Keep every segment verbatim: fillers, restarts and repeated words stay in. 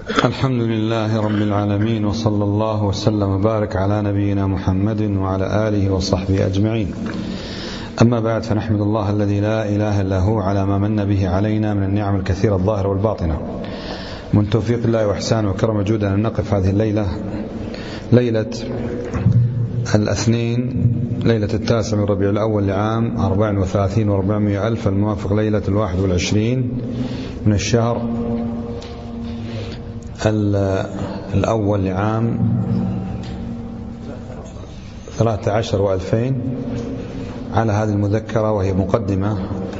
الحمد لله رب العالمين، وصلى الله وسلم وبارك على نبينا محمد وعلى آله وصحبه أجمعين. أما بعد، فنحمد الله الذي لا إله إلا هو على ما من به علينا من النعم الكثيرة الظاهرة والباطنة. من توفيق الله وإحسانه وكرم جوده أن نقف هذه الليلة، ليلة الاثنين، ليلة التاسع من ربيع الأول لعام أربع وثلاثين وأربعمائة ألف، الموافق ليلة الواحد والعشرين من الشهر الأول لعام ثلاثة عشر وألفين، على هذه المذكرة، وهي مقدمة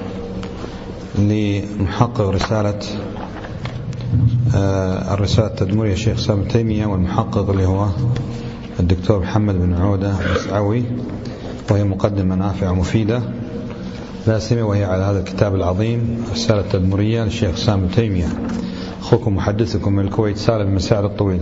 لمحقق رسالة الرسالة التدمرية الشيخ سامي تيمية، والمحقق اللي هو الدكتور محمد بن عودة مسعوي، وهي مقدمة نافعة ومفيدة لا سيما وهي على هذا الكتاب العظيم الرسالة التدمرية للشيخ سامي تيمية. أخوكم محدثكم من الكويت سالم بن مساعد الطويل،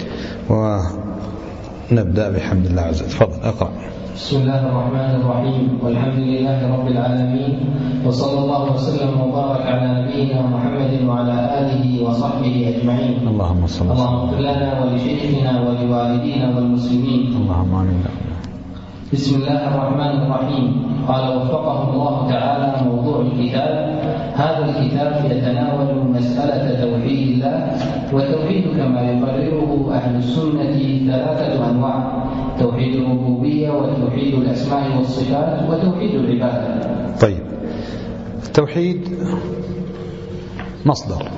ونبدأ بحمد الله عز وجل. تفضل اقرأ. بسم الله الرحمن الرحيم، والحمد لله رب العالمين، وصلى الله وسلم وبارك على نبينا محمد وعلى آله وصحبه أجمعين. اللهم صل وسلم. اللهم اغفر لنا ولشيخنا ولوالدينا والمسلمين. اللهم آمين. بسم الله الرحمن الرحيم. قال وفقه الله تعالى موضوع الكتاب. هذا الكتاب يتناول مسألة توحيد الله، والتوحيد كما يقرره أهل السنة ثلاثة أنواع: توحيد الربوبية، وتوحيد الأسماء والصفات، وتوحيد العبادة. طيب، التوحيد مصدر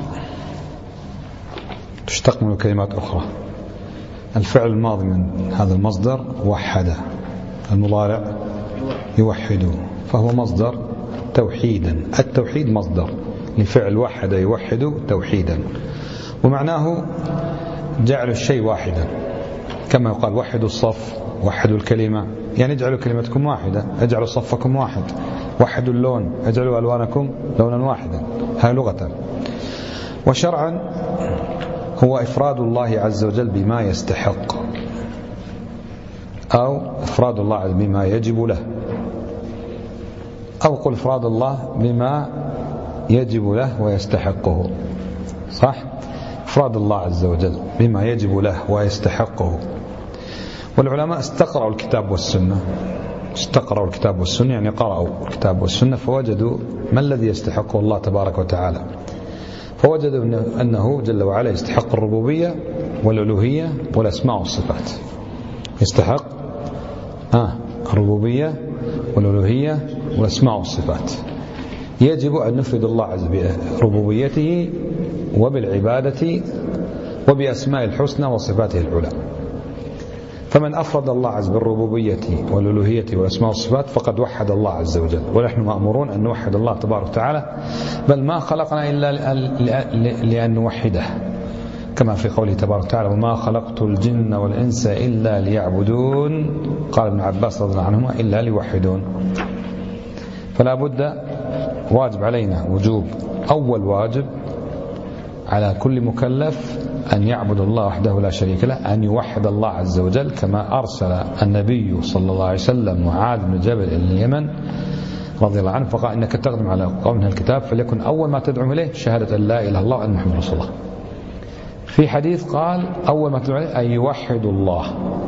تشتق من كلمات أخرى. الفعل الماضي من هذا المصدر وحد، المضارع يوحد، فهو مصدر توحيدا. التوحيد مصدر لفعل وحد يوحد توحيدا، ومعناه جعل الشيء واحدا، كما يقال وحدوا الصف، وحدوا الكلمة، يعني اجعلوا كلمتكم واحدة، اجعلوا صفكم واحد. وحدوا اللون، اجعلوا ألوانكم لونا واحدا. هذه لغة. وشرعا هو إفراد الله عز وجل بما يستحق، أو إفراد الله بما يجب له، أو قل إفراد الله بما يجب له ويستحقه. صح؟ إفراد الله عز وجل بما يجب له ويستحقه. والعلماء استقرأوا الكتاب والسنة، استقرأوا الكتاب والسنة يعني قرأوا الكتاب والسنة، فوجدوا ما الذي يستحقه الله تبارك وتعالى. فوجدوا أنه جل وعلا يستحق الربوبية والألوهية والأسماء والصفات. يستحق آه الربوبية والألوهية والأسماء والصفات. يجب أن نفرد الله عز وجل بربوبيته وبالعبادة وبأسماء الحسنى وصفاته العلى. فمن أفرد الله عز وجل بالربوبية والألوهية والأسماء والصفات فقد وحد الله عز وجل، ونحن مأمورون أن نوحد الله تبارك وتعالى، بل ما خلقنا إلا لأن نوحده، كما في قوله تبارك وتعالى: وما خلقت الجن والإنس إلا ليعبدون. قال ابن عباس رضي الله عنهما: إلا ليوحدون. فلا بد، واجب علينا وجوب، أول واجب على كل مكلف أن يعبد الله وحده لا شريك له، أن يوحد الله عز وجل، كما أرسل النبي صلى الله عليه وسلم معاذ بن جبل إلى اليمن رضي الله عنه، فقال: إنك تقدم على قوم من الكتاب، فليكن أول ما تدعو إليه شهادة أن لا إله إلا الله وأن محمد رسول الله. في حديث قال: أول ما تدعو عليه أن يوحدوا الله،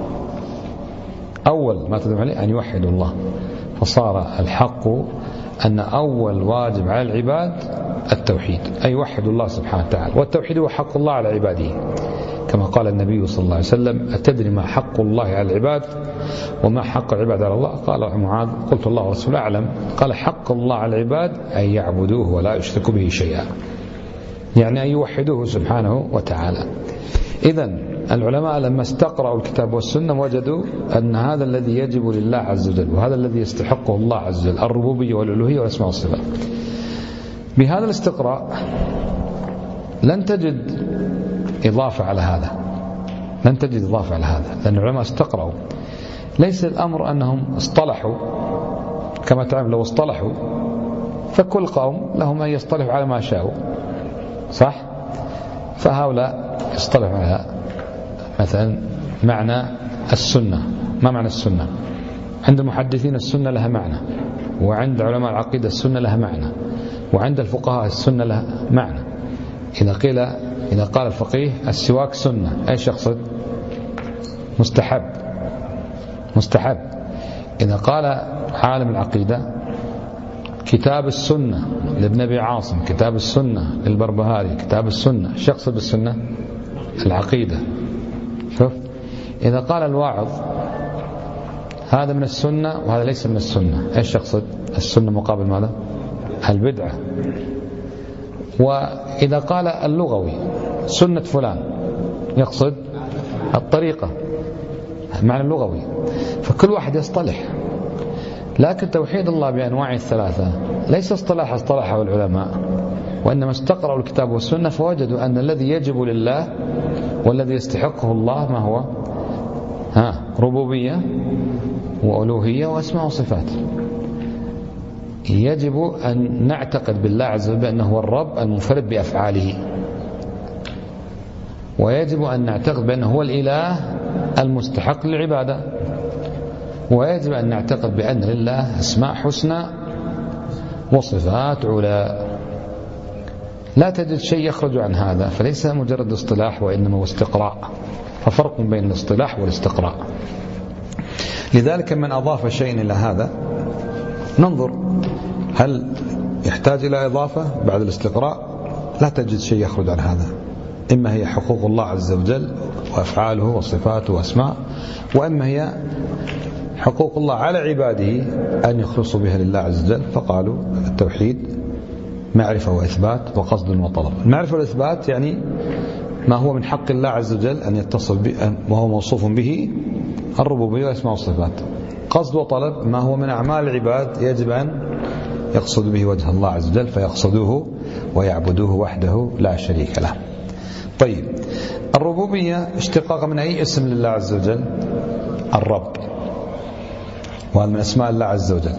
أول ما تدعو عليه أن يوحدوا الله. فصار الحق أن أول واجب على العباد التوحيد، أن يوحدوا الله سبحانه وتعالى. والتوحيد هو حق الله على عباده، كما قال النبي صلى الله عليه وسلم: أتدري ما حق الله على العباد وما حق العباد على الله؟ قال معاذ: قلت الله ورسوله أعلم. قال: حق الله على العباد أن يعبدوه ولا يشركوا به شيئا، يعني أن يوحدوه سبحانه وتعالى. إذن العلماء لما استقرأوا الكتاب والسنة وجدوا أن هذا الذي يجب لله عز وجل، وهذا الذي يستحقه الله عز وجل، الربوبية والألوهية والأسماء والصفات. بهذا الاستقراء لن تجد إضافة على هذا، لن تجد إضافة على هذا، لأن العلماء استقرأوا. ليس الأمر أنهم اصطلحوا، كما تعلم لو اصطلحوا فكل قوم لهم أن يصطلحوا على ما شاءوا، صح؟ فهؤلاء اصطلحوا على مثلا معنى السنة. ما معنى السنة؟ عند المحدثين السنة لها معنى، وعند علماء العقيدة السنة لها معنى، وعند الفقهاء السنة لها معنى. إذا قيل إذا قال الفقيه السواك سنة إيش يقصد؟ مستحب مستحب. إذا قال عالم العقيدة كتاب السنة لابن أبي عاصم، كتاب السنة للبربهاري، كتاب السنة، إيش يقصد بالسنة؟ العقيدة. شوف، إذا قال الواعظ هذا من السنة وهذا ليس من السنة، إيش يقصد؟ السنة مقابل ماذا؟ البدعة. وإذا قال اللغوي سنة فلان يقصد الطريقة، معنى اللغوي. فكل واحد يصطلح، لكن توحيد الله بأنواعه الثلاثة ليس اصطلاح اصطلحه العلماء، وإنما استقرأوا الكتاب والسنة فوجدوا أن الذي يجب لله والذي يستحقه الله ما هو؟ ها ربوبية وألوهية وأسماء وصفات. يجب أن نعتقد بالله عز وجل بأنه هو الرب المنفرد بأفعاله، ويجب أن نعتقد بأنه هو الإله المستحق للعبادة، ويجب أن نعتقد بأن لله أسماء حسنى وصفات علا. لا تجد شيء يخرج عن هذا، فليس مجرد اصطلاح وإنما هو استقراء، ففرق بين الاصطلاح والاستقراء. لذلك من أضاف شيء إلى هذا ننظر هل يحتاج إلى إضافة بعد الاستقراء؟ لا تجد شيء يخرج عن هذا، إما هي حقوق الله عز وجل وأفعاله وصفاته وأسماء، وإما هي حقوق الله على عباده أن يخلصوا بها لله عز وجل. فقالوا التوحيد معرفة وإثبات وقصد وطلب. المعرفة والإثبات يعني ما هو من حق الله عز وجل أن يتصل به وهو موصوف به الربوبية والأسماء والصفات. قصد وطلب ما هو من أعمال العباد يجب أن يقصد به وجه الله عز وجل فيقصدوه ويعبدوه وحده لا شريك له. طيب، الربوبية اشتقاق من أي اسم لله عز وجل؟ الرب، وهذا من أسماء الله عز وجل.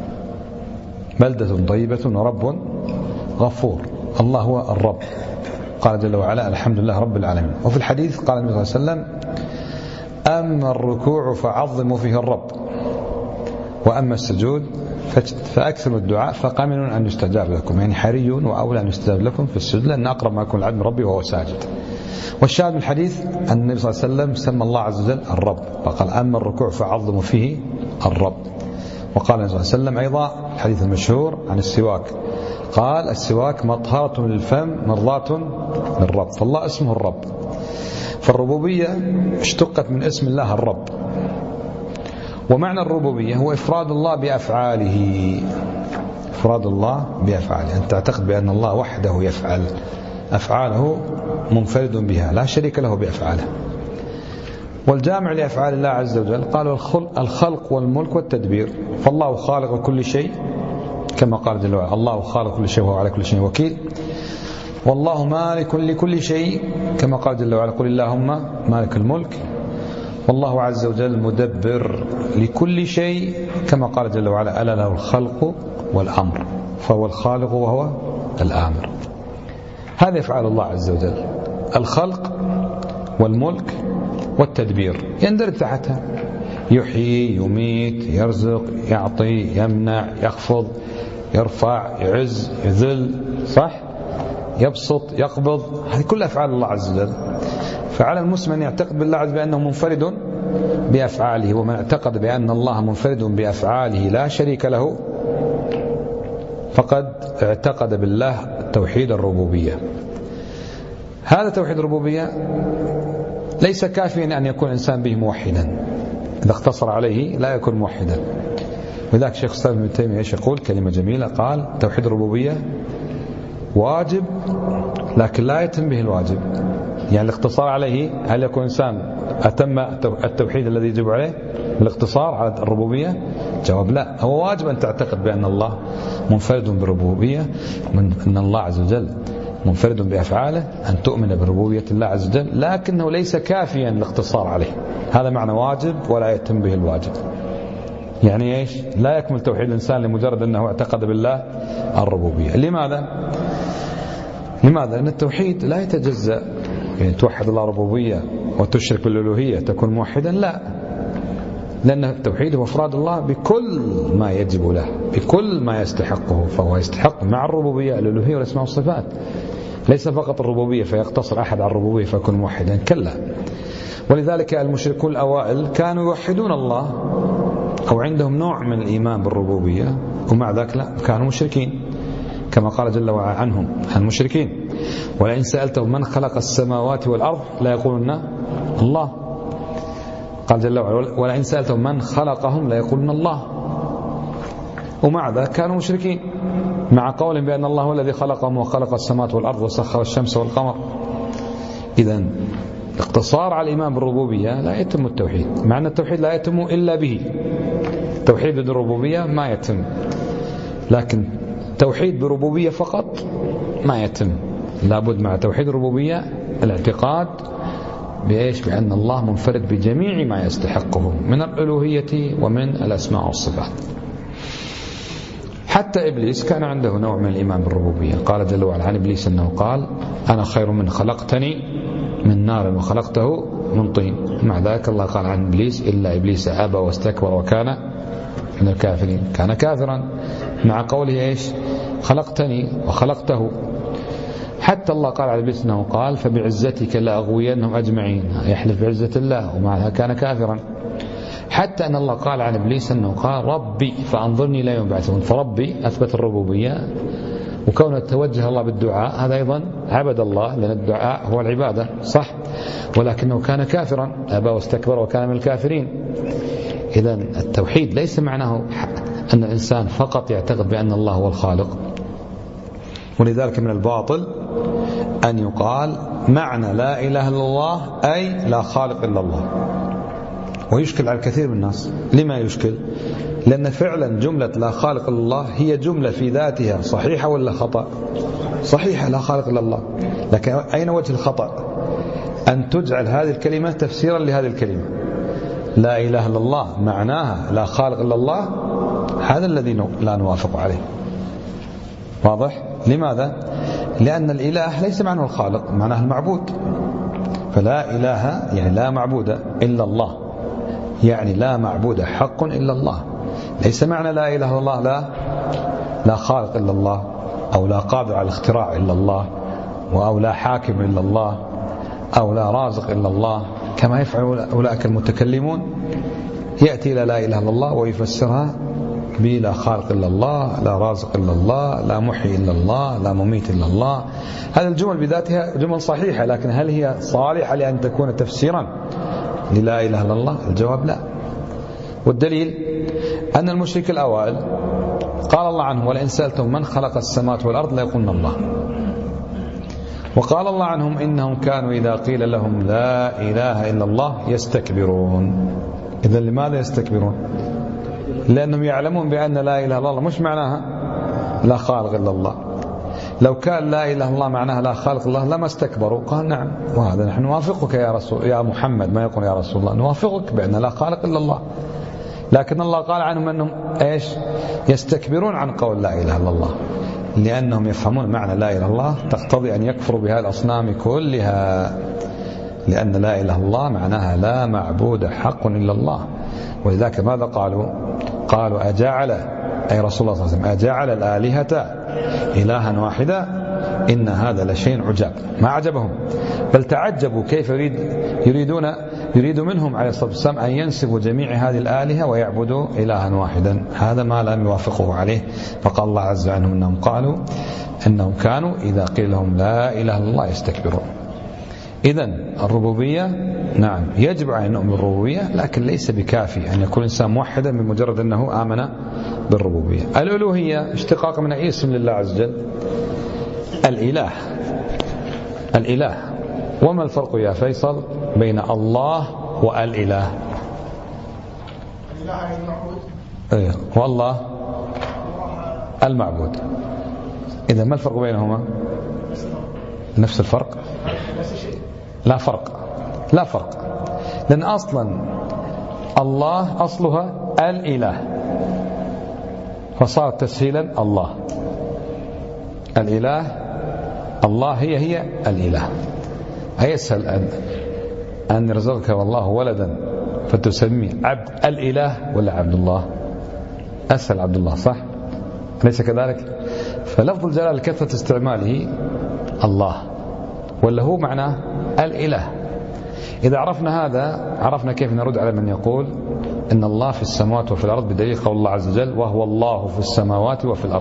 بلدة طيبة ورب غفور. الله هو الرب، قال جل وعلا الحمد لله رب العالمين. وفي الحديث قال النبي صلى الله عليه وسلم أما الركوع فعظموا فيه الرب، وأما السجود فأكثروا الدعاء فقامن أن يستجاب لكم. يعني حري وأولى أن يستجاب لكم في السجود، لأن أقرب ما يكون العبد من ربي وهو ساجد. والشاهد من الحديث أن النبي صلى الله عليه وسلم سمى الله عز وجل الرب، فقال أما الركوع فعظموا فيه الرب. وقال النبي صلى الله عليه وسلم أيضا الحديث المشهور عن السواك، قال السواك مطهرة للفم مرضاة للرب، فالله اسمه الرب. فالربوبية اشتقت من اسم الله الرب. ومعنى الربوبية هو إفراد الله بأفعاله، إفراد الله بأفعاله، أن تعتقد بأن الله وحده يفعل أفعاله منفرد بها لا شريك له بأفعاله. والجامع لأفعال الله عز وجل قالوا الخلق والملك والتدبير. فالله خالق كل شيء كما قال جل وعلا الله خالق كل شيء وهو على كل شيء وكيل. والله مالك لكل شيء كما قال جل وعلا قل اللهم مالك الملك. والله عز وجل مدبر لكل شيء كما قال جل وعلا ألا له الخلق والأمر، فهو الخالق وهو الآمر. هذه أفعال الله عز وجل، الخلق والملك والتدبير يندرج تحتها، يحيي يميت يرزق يعطي يمنع يخفض يرفع يعز يذل، صح؟ يبسط يقبض، هذه كل أفعال الله عز وجل. فعلى المسلم أن يعتقد بالله عز وجل بأنه منفرد بأفعاله، ومن اعتقد بأن الله منفرد بأفعاله لا شريك له فقد اعتقد بالله توحيد الربوبية. هذا توحيد الربوبية ليس كافيا أن يكون الإنسان به موحدا، إذا اقتصر عليه لا يكون موحدا. وذلك شيخ الإسلام ابن تيمية يقول كلمة جميلة، قال توحيد الربوبية واجب لكن لا يتم به الواجب. يعني الاقتصار عليه، هل يكون إنسان أتم التوحيد الذي يجب عليه بالاقتصار على الربوبية؟ جواب لا، هو واجب أن تعتقد بأن الله منفرد بالربوبية، من أن الله عز وجل منفرد بأفعاله، أن تؤمن بربوبية الله عز وجل، لكنه ليس كافيا الاقتصار عليه. هذا معنى واجب ولا يتم به الواجب. يعني إيش؟ لا يكمل توحيد الإنسان لمجرد أنه اعتقد بالله الربوبية. لماذا؟ لماذا؟ لأن التوحيد لا يتجزأ، يعني توحد الله ربوبية وتشرك بالألوهية تكون موحدا، لا، لأن التوحيد هو إفراد الله بكل ما يجب له، بكل ما يستحقه، فهو يستحق مع الربوبية الألوهية والأسماء والصفات. ليس فقط الربوبية فيقتصر أحد على الربوبية فيكون موحدا، كلا. ولذلك المشركون الأوائل كانوا يوحدون الله أو عندهم نوع من الإيمان بالربوبية، ومع ذلك لا، كانوا مشركين كما قال جل وعلا عنهم عن المشركين: ولئن سألتهم من خلق السماوات والأرض لا يقولون الله. قال جل وعلا: ولئن سألتهم من خلقهم لا يقولون الله. ومع ذلك كانوا مشركين مع قولهم بأن الله هو الذي خلقهم وخلق السماوات والأرض وسخر الشمس والقمر. إذن اقتصار على الإيمان بالربوبية لا يتم التوحيد، مع أن التوحيد لا يتم إلا به. توحيد الربوبية ما يتم، لكن توحيد بربوبية فقط ما يتم. لابد مع توحيد الربوبية الاعتقاد بإيش؟ بأن الله منفرد بجميع ما يستحقه من الألوهية ومن الأسماء والصفات. حتى إبليس كان عنده نوع من الإيمان بالربوبية. قال جل وعلا عن إبليس أنه قال: أنا خير من خلقتني من نار وخلقته من طين. مع ذلك الله قال عن إبليس: إلا إبليس أبى واستكبر وكان من الكافرين. كان كافرا مع قوله إيش؟ خلقتني وخلقته. حتى الله قال على إبليس أنه قال: فبعزتك لأغوينهم أجمعين. يحلف بعزة الله ومعها كان كافرا. حتى أن الله قال عن إبليس أنه قال: ربي فأنظرني لا يوم يبعثون. فربي أثبت الربوبية، وكونه توجه الله بالدعاء هذا أيضا عبد الله، لأن الدعاء هو العبادة صح، ولكنه كان كافرا أبى واستكبر وكان من الكافرين. إذن التوحيد ليس معناه أن الإنسان فقط يعتقد بأن الله هو الخالق. ولذلك من الباطل أن يقال معنى لا إله إلا الله أي لا خالق إلا الله، ويشكل على الكثير من الناس. لما يشكل؟ لأن فعلا جملة لا خالق إلا الله هي جملة في ذاتها صحيحة ولا خطأ؟ صحيحة، لا خالق إلا الله. لكن أين وجه الخطأ؟ أن تجعل هذه الكلمة تفسيرا لهذه الكلمة. لا إله إلا الله معناها لا خالق إلا الله، هذا الذي لا نوافق عليه. واضح؟ لماذا؟ لأن الإله ليس معناه الخالق، معناه المعبود. فلا إله يعني لا معبود إلا الله، يعني لا معبود حق إلا الله. ليس معنى لا إله إلا الله لا لا خالق إلا الله، أو لا قادر على الاختراع إلا الله، أو لا حاكم إلا الله، أو لا رازق إلا الله، كما يفعل أولئك المتكلمون. يأتي إلى لا إله إلا الله ويفسرها بلا خالق إلا الله، لا رازق إلا الله، لا محيي إلا الله، لا مميت إلا الله. هذه الجمل بذاتها جمل صحيحة، لكن هل هي صالحة لأن تكون تفسيرا للا إله إلا الله؟ الجواب لا. والدليل أن المشرك الأوائل قال الله عنهم: ولئن سألتهم من خلق السماوات والأرض لا يقولون الله. وقال الله عنهم: إنهم كانوا إذا قيل لهم لا إله إلا الله يستكبرون. إذن لماذا يستكبرون؟ لأنهم يعلمون بأن لا إله إلا الله مش معناها لا خالق إلا الله. لو كان لا إله إلا الله معناها لا خالق الله لما استكبروا. قال: نعم، وهذا نحن نوافقك يا رسول يا محمد، ما يقول يا رسول الله، نوافقك بأن لا خالق إلا الله. لكن الله قال عنهم أنهم إيش؟ يستكبرون عن قول لا إله إلا الله، لأنهم يفهمون معنى لا إله إلا الله تقتضي أن يكفروا بها الأصنام كلها، لأن لا إله إلا الله معناها لا معبود حق إلا الله. ولذلك ماذا قالوا؟ قالوا: أجعل أي رسول الله صلى الله عليه وسلم أجعل الآلهة إلها واحدا إن هذا لشيء عجاب. ما عجبهم، بل تعجبوا كيف يريد يريدون يريد منهم عليه الصلاة والسلام أن ينسبوا جميع هذه الآلهة ويعبدوا إلها واحدا. هذا ما لم يوافقه عليه. فقال الله عز وجل أنهم قالوا أنهم كانوا إذا قيل لهم لا إله إلا الله يستكبرون. إذن الربوبية نعم يجب علينا نؤمن بالربوبية، لكن ليس بكافي أن يكون الإنسان موحدا بمجرد أنه آمن بالربوبية. الألوهية اشتقاق من أي اسم لله عز وجل؟ الإله. الإله. وما الفرق يا فيصل بين الله والإله؟ الإله المعبود أيه. والله المعبود. إذا ما الفرق بينهما؟ نفس الفرق؟ لا فرق، لا فرق. لأن أصلا الله أصلها الإله، فصارت تسهيلا الله. الإله الله هي هي الإله. أيسهل أن أن يرزقك والله ولدا فتسميه عبد الإله ولا عبد الله؟ أسهل عبد الله، صح؟ ليس كذلك؟ فلفظ الجلال كثرة استعماله الله، ولا هو معناه الإله. إذا عرفنا هذا عرفنا كيف نرد على من يقول إن الله في السماوات وفي الأرض، بدليل قول الله عز وجل وهو الله في السماوات وفي الأرض.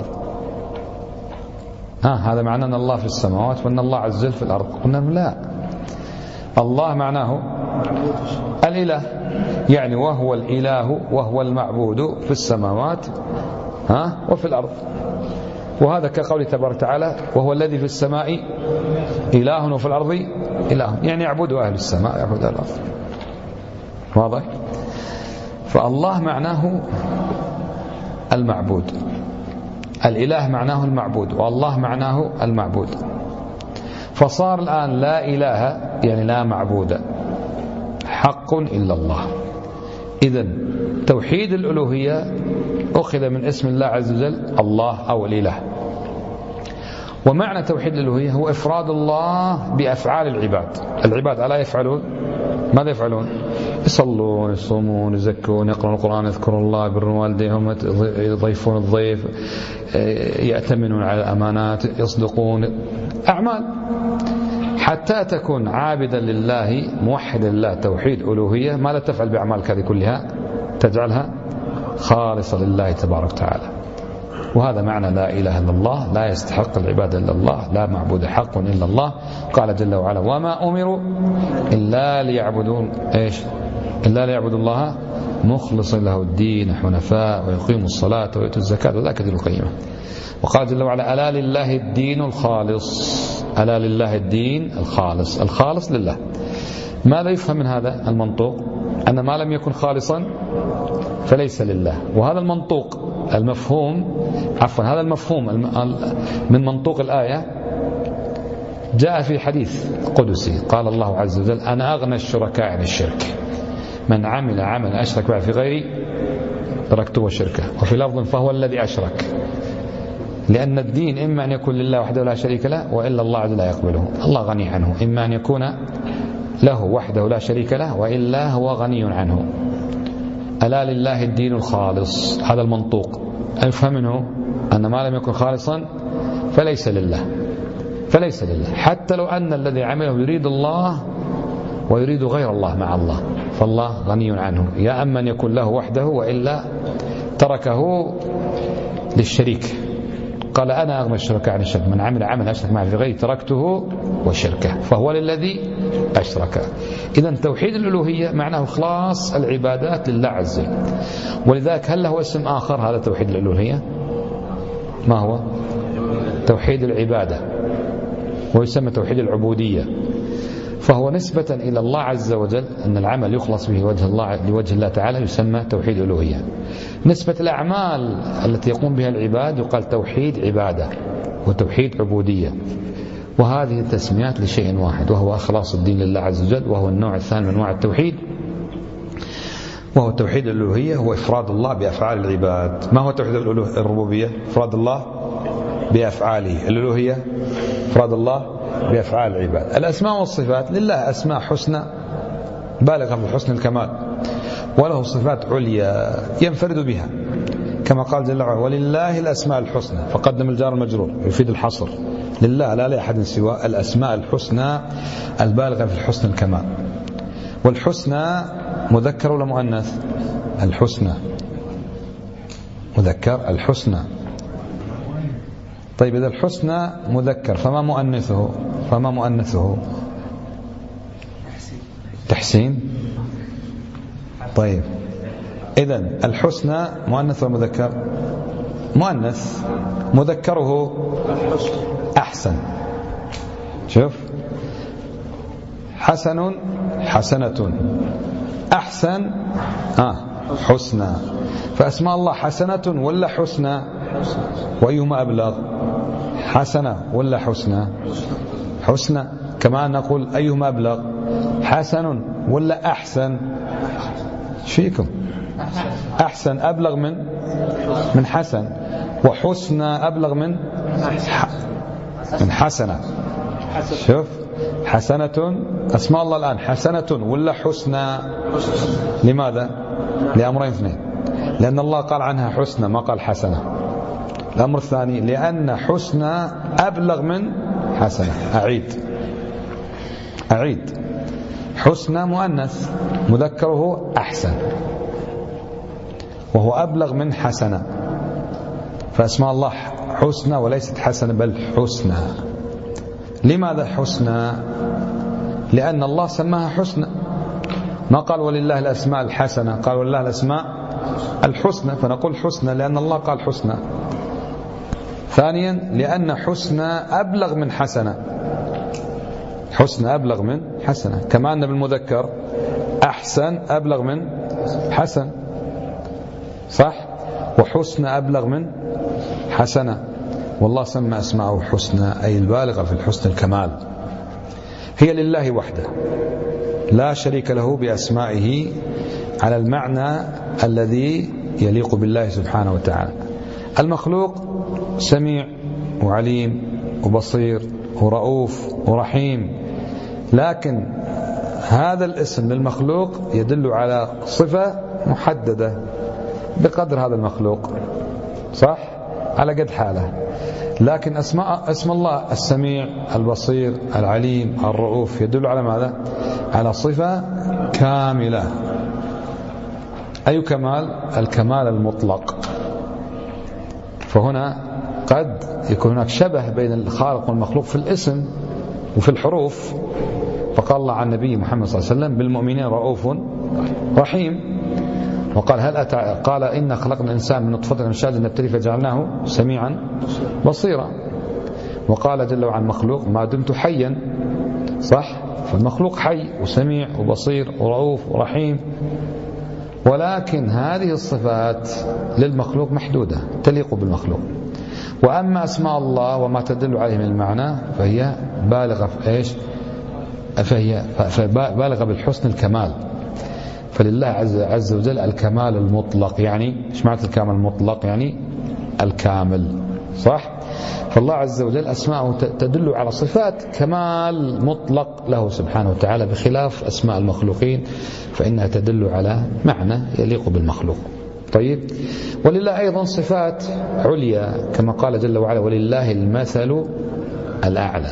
آه هذا معناه أن الله في السماوات وأن الله عز وجل في الأرض. قلنا لا، الله معناه الإله، يعني وهو الإله وهو المعبود في السماوات ها وفي الأرض. وهذا كقوله تبارك وتعالى وهو الذي في السماء إله وفي الأرض إله، يعني يعبد أهل السماء يعبد أهل الأرض. واضح؟ فالله معناه المعبود، الإله معناه المعبود، والله معناه المعبود. فصار الآن لا إله يعني لا معبود حق إلا الله. إذن توحيد الألوهية أخذ من اسم الله عز وجل الله أو الإله. ومعنى توحيد الألوهية هو إفراد الله بأفعال العباد. العباد ألا يفعلون؟ ماذا يفعلون؟ يصلون، يصومون، يزكون، يقرؤون القرآن، يذكرون الله، يبرون والديهم، يضيفون الضيف، يأتمنون على الأمانات، يصدقون، أعمال. حتى تكون عابدا لله موحدا لله توحيد ألوهية، ماذا تفعل بأعمالك هذه كلها؟ تجعلها خالصة لله تبارك وتعالى. وهذا معنى لا إله إلا الله، لا يستحق العبادة إلا الله، لا معبود حق إلا الله. قال جل وعلا وما أمروا إلا ليعبدون إيش؟ إلا ليعبدوا الله مخلصا له الدين حنفاء ويقيموا الصلاة ويؤتوا الزكاة وذاك ذي القيمة. وقال جل وعلا ألا لله الدين الخالص، ألا لله الدين الخالص، الخالص لله. ماذا يفهم من هذا المنطوق؟ أن ما لم يكن خالصا فليس لله. وهذا المنطوق المفهوم عفوا هذا المفهوم من منطوق الآية جاء في حديث قدسي قال الله عز وجل أنا أغنى الشركاء عن الشرك، من عمل عملا أشرك معي في غيري تركته وشركه. وفي لفظ فهو الذي أشرك، لأن الدين إما أن يكون لله وحده لا شريك له وإلا الله عز وجل لا يقبله. الله غني عنه، إما أن يكون له وحده لا شريك له وإلا هو غني عنه. ألا لله الدين الخالص، هذا المنطوق أفهم منه أن ما لم يكن خالصا فليس لله، فليس لله، حتى لو أن الذي عمله يريد الله ويريد غير الله مع الله فالله غني عنه، يا أما أن يكون له وحده وإلا تركه للشريك. قال أنا أغنى الشركاء عن الشرك، من عمل عمل أشرك معي في غيري تركته وشركه فهو للذي أشرك. إذن توحيد الألوهية معناه إخلاص العبادات لله عز وجل. ولذلك هل له اسم آخر هذا توحيد الألوهية؟ ما هو؟ توحيد العبادة، ويسمى توحيد العبودية. فهو نسبة إلى الله عز وجل أن العمل يخلص به وجه الله لوجه الله تعالى يسمى توحيد الألوهية. نسبة الأعمال التي يقوم بها العباد يقال توحيد عبادة وتوحيد عبودية. وهذه التسميات لشيء واحد وهو إخلاص الدين لله عز وجل، وهو النوع الثاني من أنواع التوحيد، وهو توحيد الألوهية، هو إفراد الله بأفعال العباد. ما هو توحيد الربوبية؟ إفراد الله بأفعاله. الألوهية إفراد الله بأفعال العباد. الأسماء والصفات لله أسماء حسنى بالغة في حسن الكمال، وله صفات عليا ينفرد بها، كما قال جل وعلا ولله الأسماء الحسنى، فقدم الجار المجرور يفيد الحصر، لله لا لأحد سوى الأسماء الحسنى البالغة في حسن الكمال. والحسنى مذكر ولا مؤنث؟ الحسنى مذكر، الحسنى. طيب إذا الحسنى مذكر فما مؤنثه؟ فما مؤنثه؟ تحسين. طيب إذن الحسنى مؤنث ومذكر؟ مؤنث. مذكره أحسن. شوف حسن حسنة، أحسن آه حسنى. فأسماء الله حسنة ولا حسنى؟ وأيهما أبلغ؟ حسنة ولا حسنى؟ حسنى. كما نقول أيهما أبلغ؟ حسن ولا أحسن؟ فيكم أحسن أبلغ من من حسن، وحسنى أبلغ من من حسنة. شوف حسنة، أسماء الله الآن حسنة ولا حسنى؟ لماذا؟ لأمرين اثنين، لأن الله قال عنها حسنى ما قال حسنة. الأمر الثاني لأن حسنى أبلغ من حسنة. أعيد أعيد حسنى مؤنث مذكره أحسن، وهو أبلغ من حسنة، فأسماء الله حسنى وليست حسنة بل حسنى. لماذا حسنى؟ لأن الله سماها حسنى، ما قال ولله الأسماء الحسنة، قال ولله الأسماء الحسنى، فنقول حسنى لأن الله قال حسنى. ثانيا لأن حسنى أبلغ من حسنة، حسنى أبلغ من حسنة، كما أن بالمذكر أحسن أبلغ من حسن، صح؟ وحسنى أبلغ من حسنة، والله سمى أسماءه حسنى أي البالغة في الحسن الكمال. هي لله وحده لا شريك له بأسمائه على المعنى الذي يليق بالله سبحانه وتعالى. المخلوق سميع وعليم وبصير ورؤوف ورحيم، لكن هذا الاسم للمخلوق يدل على صفة محددة بقدر هذا المخلوق، صح؟ على قد حاله. لكن أسماء اسم الله السميع البصير العليم الرؤوف يدل على ماذا؟ على صفة كاملة. أي كمال؟ الكمال المطلق. فهنا قد يكون هناك شبه بين الخالق والمخلوق في الاسم وفي الحروف، فقال الله عن النبي محمد صلى الله عليه وسلم بالمؤمنين رؤوف رحيم، وقال هل أتى قال إن خلقنا الإنسان من نطفة أمشاج نبتلي فجعلناه سميعا بصيرا، وقال جل وعلا المخلوق ما دمت حيا، صح؟ فالمخلوق حي وسميع وبصير ورؤوف ورحيم، ولكن هذه الصفات للمخلوق محدودة تليق بالمخلوق. وأما أسماء الله وما تدل عليه من المعنى فهي بالغة في إيش؟ فهي بالغة بالحسن الكمال. فلله عز, عز وجل الكمال المطلق. يعني إيش معنى الكمال المطلق؟ يعني الكامل، صح؟ فالله عز وجل أسماءه تدل على صفات كمال مطلق له سبحانه وتعالى، بخلاف أسماء المخلوقين فإنها تدل على معنى يليق بالمخلوق. طيب، ولله أيضا صفات عليا كما قال جل وعلا ولله المثل الأعلى،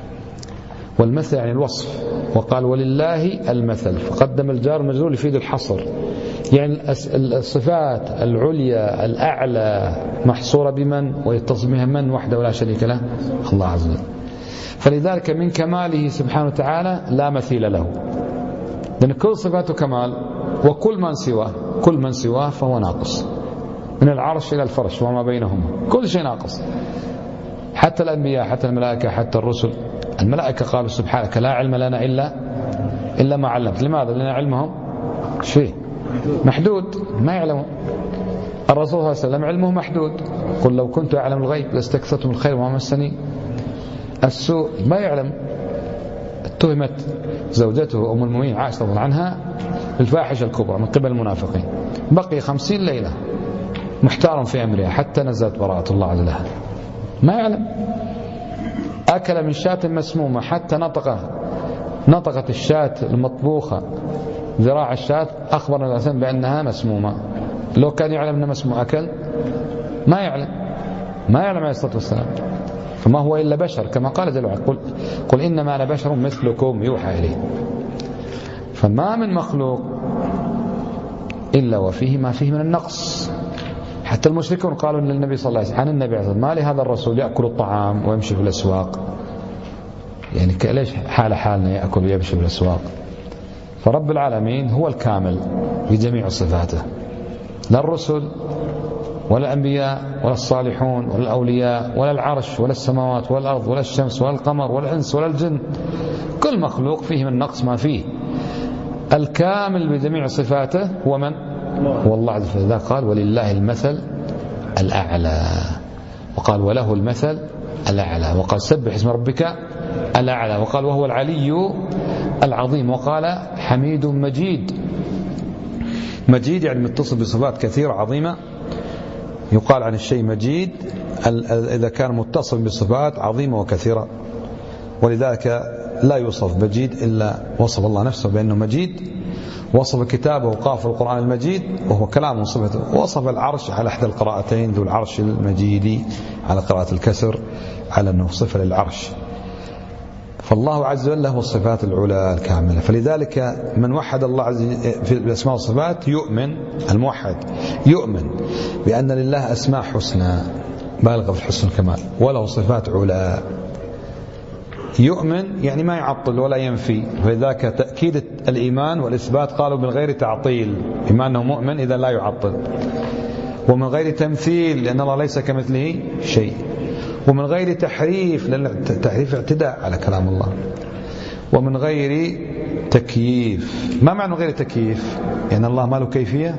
والمثل يعني الوصف، وقال ولله المثل، فقدم الجار المجرور يفيد الحصر، يعني الصفات العليا الأعلى محصورة بمن ويتصل بها من وحده ولا شريك له؟ الله عز وجل. فلذلك من كماله سبحانه وتعالى لا مثيل له، لأن كل صفاته كمال، وكل من سواه كل من سواه فهو ناقص، من العرش إلى الفرش وما بينهما كل شيء ناقص، حتى الأنبياء حتى الملائكة حتى الرسل. الملائكة قالوا سبحانك لا علم لنا إلا إلا ما علمت. لماذا؟ لأن علمهم شيء محدود ما يعلمون. الرسول صلى الله عليه وسلم علمه محدود، قل لو كنت أعلم الغيب لاستكثرت من الخير وما مسني السوء، ما يعلم. اتهمت زوجته أم المؤمنين عائشة رضي الله عنها الفاحشة الكبرى من قبل المنافقين، بقي خمسين ليلة محتار في أمرها حتى نزلت براءة الله عز وجل، ما يعلم. أكل من شاة مسمومة حتى نطق نطقت الشاة المطبوخة ذراع الشاة، أخبرنا الإنسان بأنها مسمومة. لو كان يعلم أنها مسمومة أكل؟ ما يعلم ما يعلم عليه الصلاة والسلام. فما هو إلا بشر كما قال جل وعلا قل, قل إنما أنا بشر مثلكم يوحى إليه. فما من مخلوق إلا وفيه ما فيه من النقص. حتى المشركون قالوا للنبي صلى الله عليه وسلم عن النبي عليه الصلاة والسلام ما لهذا الرسول يأكل الطعام ويمشي في الأسواق، يعني ليش حال حالنا يأكل ويمشي في الأسواق؟ فرب العالمين هو الكامل بجميع صفاته، لا الرسل ولا الأنبياء ولا الصالحون ولا الأولياء ولا العرش ولا السماوات ولا الأرض ولا الشمس ولا القمر ولا الإنس ولا الجن، كل مخلوق فيه من نقص ما فيه. الكامل بجميع صفاته هو من؟ هو الله عز وجل. قال ولله المثل الأعلى، وقال وله المثل الأعلى، وقال سبح اسم ربك الأعلى، وقال وهو العلي العظيم، وقال حميد مجيد. مجيد يعني متصل بصفات كثيرة عظيمة. يقال عن الشيء مجيد إذا كان متصل بصفات عظيمة وكثيرة، ولذلك لا يوصف مجيد إلا وصف الله نفسه بأنه مجيد. وصف كتابه قاف القرآن المجيد وهو كلام صفته. وصف العرش على إحدى القراءتين ذو العرش المجيد على قراءة الكسر على أنه صفة للعرش. فالله عز وجل له الصفات العلى الكاملة، فلذلك من وحد الله عز وجل في الأسماء والصفات يؤمن، الموحد يؤمن بأن لله أسماء حسنى بالغة في الحسن الكمال وله صفات علا. يؤمن يعني ما يعطل ولا ينفي، فلذلك تأكيد الإيمان والإثبات قالوا من غير تعطيل، بما أنه مؤمن إذا لا يعطل، ومن غير تمثيل لأن الله ليس كمثله شيء، ومن غير تحريف لأن التحريف اعتداء على كلام الله، ومن غير تكييف. ما معنى غير تكييف؟ يعني الله ما له كيفية؟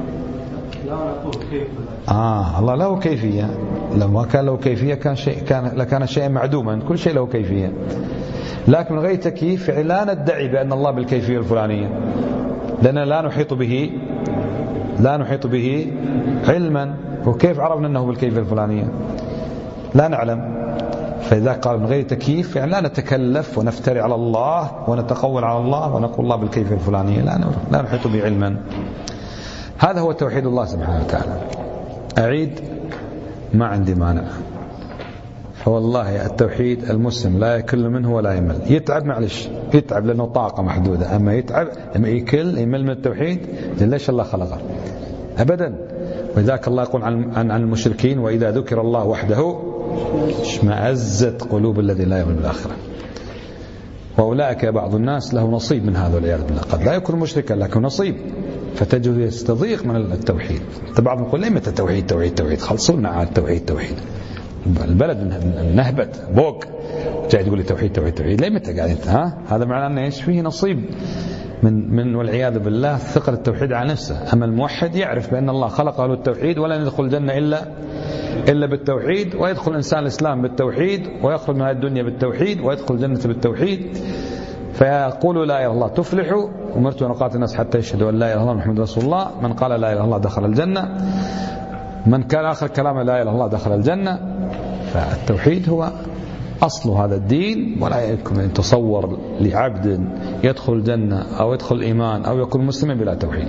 آه الله له كيفية، لما كان له كيفية كان شيء كان لكان شيئا معدوما، كل شيء له كيفية. لكن من غير تكييف يعني لا ندعي بأن الله بالكيفية الفلانية، لأننا لا نحيط به لا نحيط به علما، وكيف عرفنا أنه بالكيفية الفلانية؟ لا نعلم. فإذا قال من غير تكييف يعني لا نتكلف ونفتري على الله ونتقول على الله ونقول الله بالكيفية الفلانية، لا لا نحيط به علما. هذا هو توحيد الله سبحانه وتعالى. أعيد ما عندي مانع. فوالله التوحيد المسلم لا يكل منه ولا يمل. يتعب معلش يتعب لأنه طاقة محدودة، أما يتعب أما يكل يمل من التوحيد ليش الله خلقه أبدا. وذاك الله يقول عن عن المشركين وإذا ذكر الله وحده اشمأزت قلوب الذين لا يؤمنون بالآخرة. وأولئك بعض الناس له نصيب من هذا والعياذ بالله، قد لا يكون مشركا لكن نصيب، فتجد يستضيق من التوحيد. بعضهم يقول ليه متى توحيد توحيد توحيد خلصونا على التوحيد توحيد البلد نهبت بوق جاي تقول لي توحيد توحيد توحيد ليه متى قاعد انت؟ ها هذا معناه انه ايش فيه نصيب من من والعياذ بالله ثقل التوحيد على نفسه. اما الموحد يعرف بان الله خلقه للتوحيد ولن يدخل الجنه الا الا بالتوحيد، ويدخل الانسان الاسلام بالتوحيد، ويخرج من الدنيا بالتوحيد، ويدخل الجنه بالتوحيد. فيقول لا اله الا الله تفلحوا، امرت ان اقاتل الناس حتى يشهدوا ان لا اله الا الله محمد رسول الله، من قال لا اله الا الله دخل الجنه، من كان اخر كلامه لا اله الا الله دخل الجنه. فالتوحيد هو أصل هذا الدين، ولا يمكن أن تصور لعبد يدخل الجنة أو يدخل الإيمان أو يكون مسلما بلا توحيد.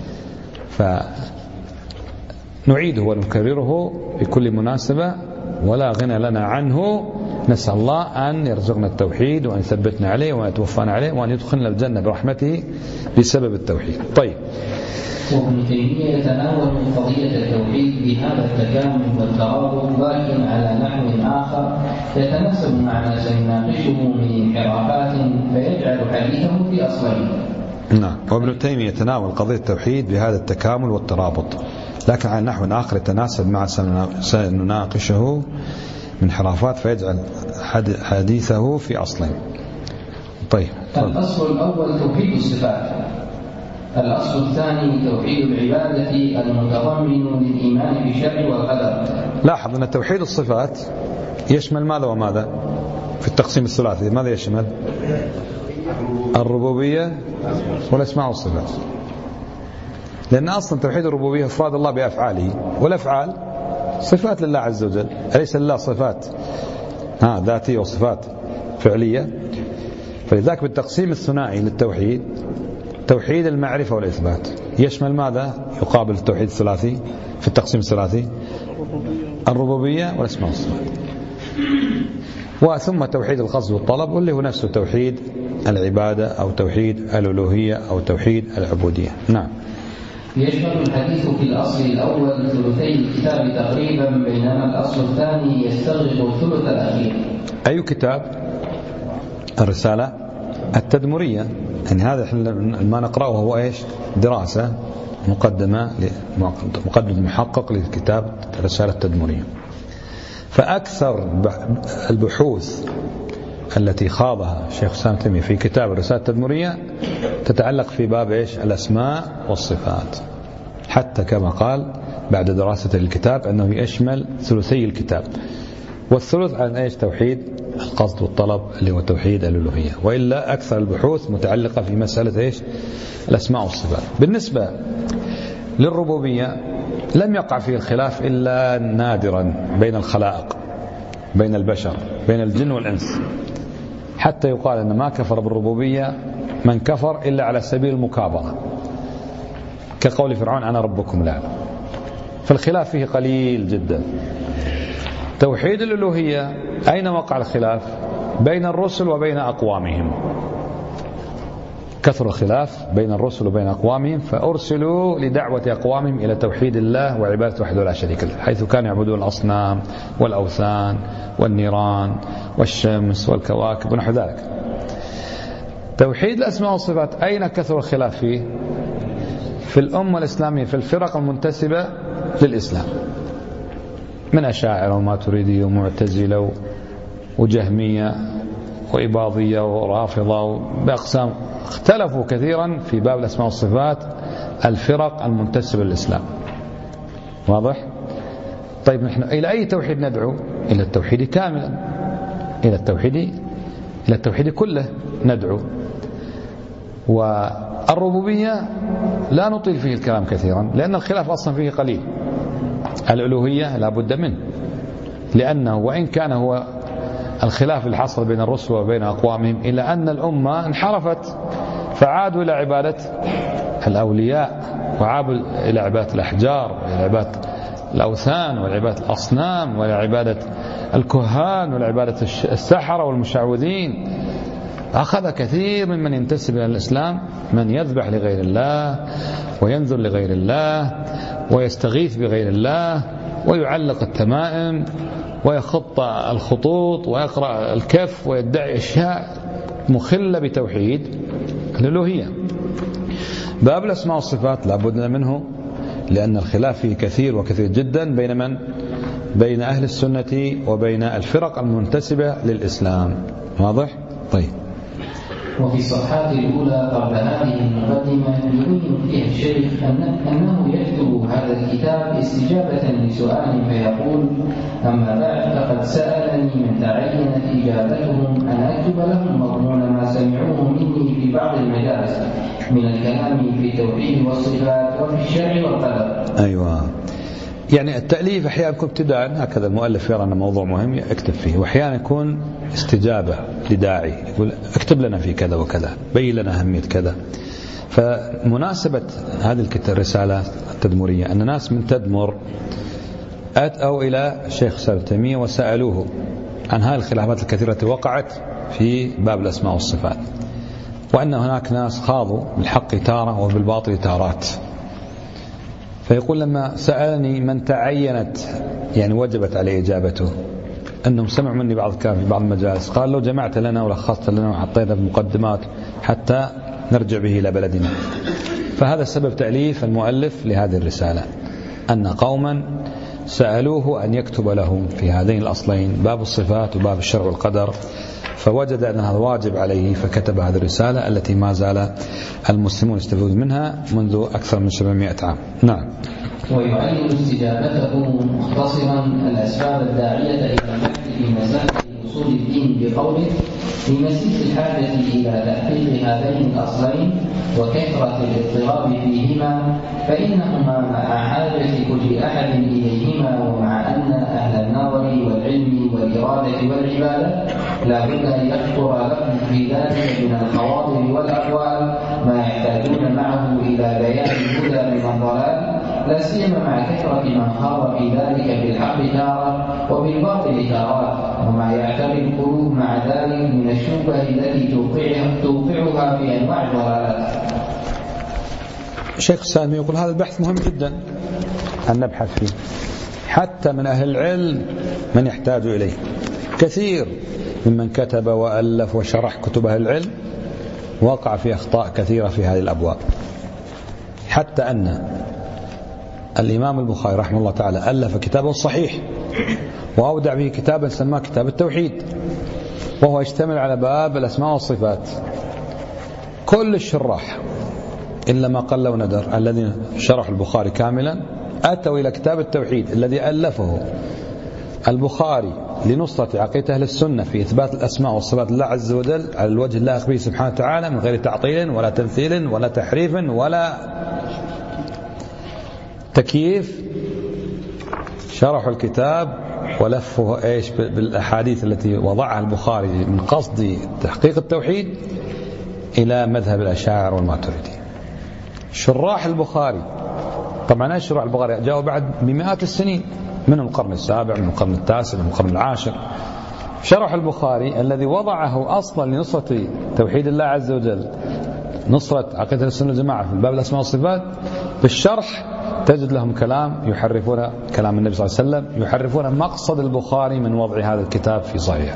فنعيده ونكرره بكل مناسبة ولا غنى لنا عنه. نسأل الله أن يرزقنا التوحيد وأن يثبتنا عليه وأن يتوفانا عليه وأن يدخلنا الجنة برحمته بسبب التوحيد. طيب. وابن تيمية يتناول قضية التوحيد بهذا التكامل والترابط، لكن على نحو آخر يتناسب مع ما سيناقشه من انحرافات فيجعل حديثه في أصله. نعم. وابن تيمية يتناول قضية التوحيد بهذا التكامل والترابط، لكن على نحو آخر يتناسب مع سنناقشه من انحرافات فيجعل حديثه في أصله. طيب. الأصل الأول توحيد الصفات. الأصل الثاني توحيد العبادة المتضمن للإيمان بالشرع والقدر. لاحظ أن توحيد الصفات يشمل ماذا وماذا في التقسيم الثلاثي؟ ماذا يشمل؟ الربوبية والأسماء والصفات، لأن أصلا توحيد الربوبية إفراد الله بأفعاله، والأفعال صفات لله عز وجل، أليس لله صفات ها ذاتية وصفات فعلية؟ فلذلك بالتقسيم الثنائي للتوحيد توحيد المعرفة والإثبات يشمل ماذا يقابل التوحيد الثلاثي في التقسيم الثلاثي؟ الربوبية والأسماء والصفات. وثم توحيد القصد والطلب، واللي هو نفسه توحيد العبادة أو توحيد الألوهية أو توحيد العبودية. نعم. يشمل الحديث في الأصل الأول ثلثي الكتاب تقريبا، بينما الأصل الثاني يستغرق الثلث الأخير. أي كتاب؟ الرسالة التدمرية. يعني هذا ما نقرأه هو إيش؟ دراسة مقدمة مقدم محقق للكتاب الرسالة التدمرية. فأكثر البحوث التي خاضها الشيخ الإسلام تيمية في كتاب الرسالة التدمرية تتعلق في باب إيش؟ الأسماء والصفات، حتى كما قال بعد دراسة الكتاب أنه يشمل ثلثي الكتاب، والثلث عن إيش؟ توحيد القصد والطلب اللي هو توحيد الألوهية. وإلا أكثر البحوث متعلقة في مسألة إيش؟ الأسماء والصفات. بالنسبة للربوبية لم يقع فيه الخلاف إلا نادرا بين الخلائق، بين البشر، بين الجن والإنس، حتى يقال أن ما كفر بالربوبية من كفر إلا على سبيل المكابرة، كقول فرعون أنا ربكم الأعلى. فالخلاف فيه قليل جدا. توحيد الألوهية أين وقع الخلاف؟ بين الرسل وبين أقوامهم، كثر الخلاف بين الرسل وبين أقوامهم، فأرسلوا لدعوة أقوامهم إلى توحيد الله وعبادة وحده لا شريك له، حيث كانوا يعبدون الأصنام والأوثان والنيران والشمس والكواكب ونحو ذلك. توحيد الأسماء والصفات أين كثر الخلاف فيه؟ في الأمة الإسلامية، في الفرق المنتسبة للإسلام من أشاعرة وماتريدية ومعتزلة وجهمية وإباضية ورافضة وبأقسام، اختلفوا كثيرا في باب الأسماء والصفات الفرق المنتسبة للإسلام. واضح؟ طيب نحن إلى أي توحيد ندعو؟ إلى التوحيد كاملا، إلى التوحيد إلى التوحيد كله ندعو. والربوبية لا نطيل فيه الكلام كثيرا لأن الخلاف أصلا فيه قليل. الألوهية لا بد منه، لأنه وإن كان هو الخلاف اللي حصل بين الرسل وبين أقوامهم إلى أن الأمة انحرفت فعادوا إلى عبادة الأولياء وعادوا إلى عبادة الأحجار وإلى عبادة الأوثان والعبادة الأصنام والعبادة الكهان والعبادة السحرة والمشعوذين. أخذ كثير ممن ينتسب إلى الإسلام من يذبح لغير الله وينذر لغير الله ويستغيث بغير الله ويعلق التمائم ويخط الخطوط ويقرأ الكف ويدعي أشياء مخلة بتوحيد الألوهية. باب الأسماء والصفات لا بد منه لأن الخلاف فيه كثير وكثير جدا بين من؟ بين أهل السنة وبين الفرق المنتسبة للإسلام. واضح؟ طيب. وفي الصفحات الأولى قبل هذه المقدمة يبين فيها الشيخ أنه يكتب هذا الكتاب استجابة لسؤال فيقول: أما بعد فقد سألني من تعينت إجابتهم أن أكتب لهم مضمون ما سمعوه مني في بعض المجالس من الكلام في التوحيد والصفات وفي الشرع والقدر. أيوة، يعني التأليف أحيانا يكون ابتداء، هكذا المؤلف يرى أن موضوع مهم يكتب فيه، وأحيانا يكون استجابة لداعي يقول اكتب لنا في كذا وكذا، بين لنا أهمية كذا. فمناسبة هذه الرسالة التدمرية أن ناس من تدمر أتوا إلى الشيخ سالم تيمية وسألوه عن هذه الخلافات الكثيرة التي وقعت في باب الأسماء والصفات، وأن هناك ناس خاضوا بالحق تارة وبالباطل تارات. فيقول: لما سألني من تعينت يعني وجبت عليه إجابته أنهم سمعوا مني بعض الكلام في بعض المجالس، قال: لو جمعت لنا ولخصت لنا وحطينا في مقدمات حتى نرجع به إلى بلدنا. فهذا سبب تأليف المؤلف لهذه الرسالة، أن قوما سألوه أن يكتب لهم في هذين الأصلين باب الصفات وباب الشرع والقدر، فوجد أن هذا واجب عليه فكتب هذه الرسالة التي ما زال المسلمون يستفيدون منها منذ أكثر من سبعمائة عام. نعم. ويعين استجابته مختصرا الأسباب الداعية إلى البحث في مسائل أصول الدين بقوله: لمزيد الحاجة إلى تحقيق هذين الأصلين وكثرة الاضطراب فيهما فإنهما مع حاجة كل أحد إليهما، ومع أن أهل النظر والعلم والإرادة والعبادة لا بد أن يخطر لهم في ذلك من الخواطر والأقوال ما يحتاجون معه إلى بيان الهدى من الضلال، لا سيما مع كثرة من خاض في ذلك بالحق تارة وبالباطل تارات، وما يعتري القلوب مع ذلك من الشبه التي توقعها, توقعها في أنواع الضلالات. الشيخ سامي يقول: هذا البحث مهم جدا أن نبحث فيه، حتى من أهل العلم من يحتاج إليه. كثير ممن كتب وألف وشرح كتب أهل العلم وقع في أخطاء كثيرة في هذه الأبواب، حتى أن الإمام البخاري رحمه الله تعالى ألف كتابه الصحيح وأودع به كتابا سماه كتاب التوحيد، وهو يشتمل على باب الأسماء والصفات. كل الشراح إلا ما قل وندر الذين شرحوا البخاري كاملا أتوا إلى كتاب التوحيد الذي ألفه البخاري لنصرة عقيدة أهل السنة في إثبات الأسماء والصفات لله عز وجل على الوجه اللائق به سبحانه وتعالى من غير تعطيل ولا تمثيل ولا تحريف ولا تكييف. شرحوا الكتاب ولفوا إيش بالأحاديث التي وضعها البخاري من قصد تحقيق التوحيد إلى مذهب الأشاعرة والماتريدي. شراح البخاري طبعا ايش شراح البخاري جاءوا بعد بمئات السنين، من القرن السابع من القرن التاسع من القرن العاشر. شرح البخاري الذي وضعه أصلا لنصرة توحيد الله عز وجل، نصرة عقيدة السنة والجماعة في باب الأسماء والصفات، بالشرح تجد لهم كلام يحرفون كلام النبي صلى الله عليه وسلم، يحرفون مقصد البخاري من وضع هذا الكتاب في صحيح.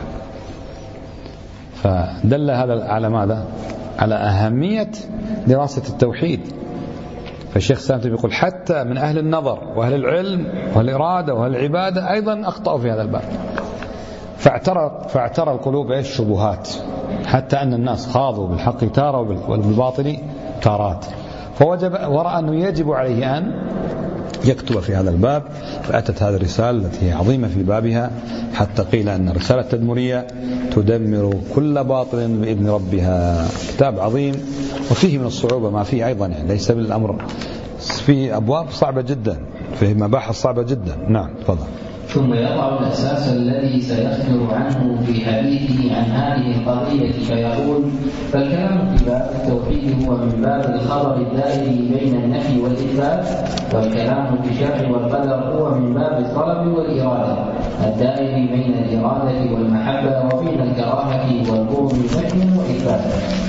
فدل هذا على ماذا؟ على أهمية دراسة التوحيد. فالشيخ سامتي يقول حتى من أهل النظر وأهل العلم والإرادة وأهل العبادة أيضا أخطأوا في هذا الباب، فاعترى, فاعترى القلوب إيش؟ شبهات، حتى أن الناس خاضوا بالحق تارة وبالباطل تارات، فوجب ورأى أنه يجب عليه أن يكتب في هذا الباب. فأتت هذه الرسالة التي هي عظيمة في بابها، حتى قيل أن الرسالة التدمرية تدمر كل باطل بإذن ربها. كتاب عظيم وفيه من الصعوبة ما فيه أيضا، يعني ليس بالأمر، فيه أبواب صعبة جدا، فيه مباحث صعبة جدا. نعم تفضل. ثم يضع الأساس الذي سيخبر عنه في حديثه عن هذه القضية فيقول: فالكلام في باب التوحيد هو من باب الخبر الدائر بين النفي والإثبات، والكلام في الشرع والقدر هو من باب الطلب والإرادة الدائر بين الإرادة والمحبة وبين الكراهة والبغض نفي وإثبات.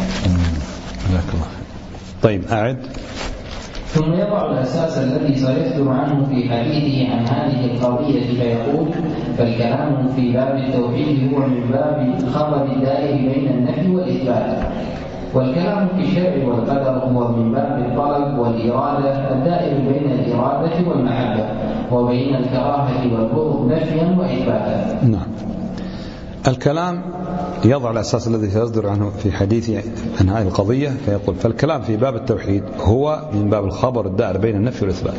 طيب أعد. ثم يضع الأساس الذي سيصدر عنه في حديثه عن هذه القضية فيقول: فالكلام في باب التوحيد هو من باب الخبر الدائر بين النفي والإثبات، والكلام في الشرع والقدر هو من باب الطلب والإرادة الدائر بين الإرادة والمحبة وبين الكراهة والبغض نفيا وإثباتا. نعم. الكلام يضع الأساس الذي سيصدر عنه في حديث عن هذه القضية فيقول: فالكلام في باب التوحيد هو من باب الخبر الدائر بين النفي والإثبات.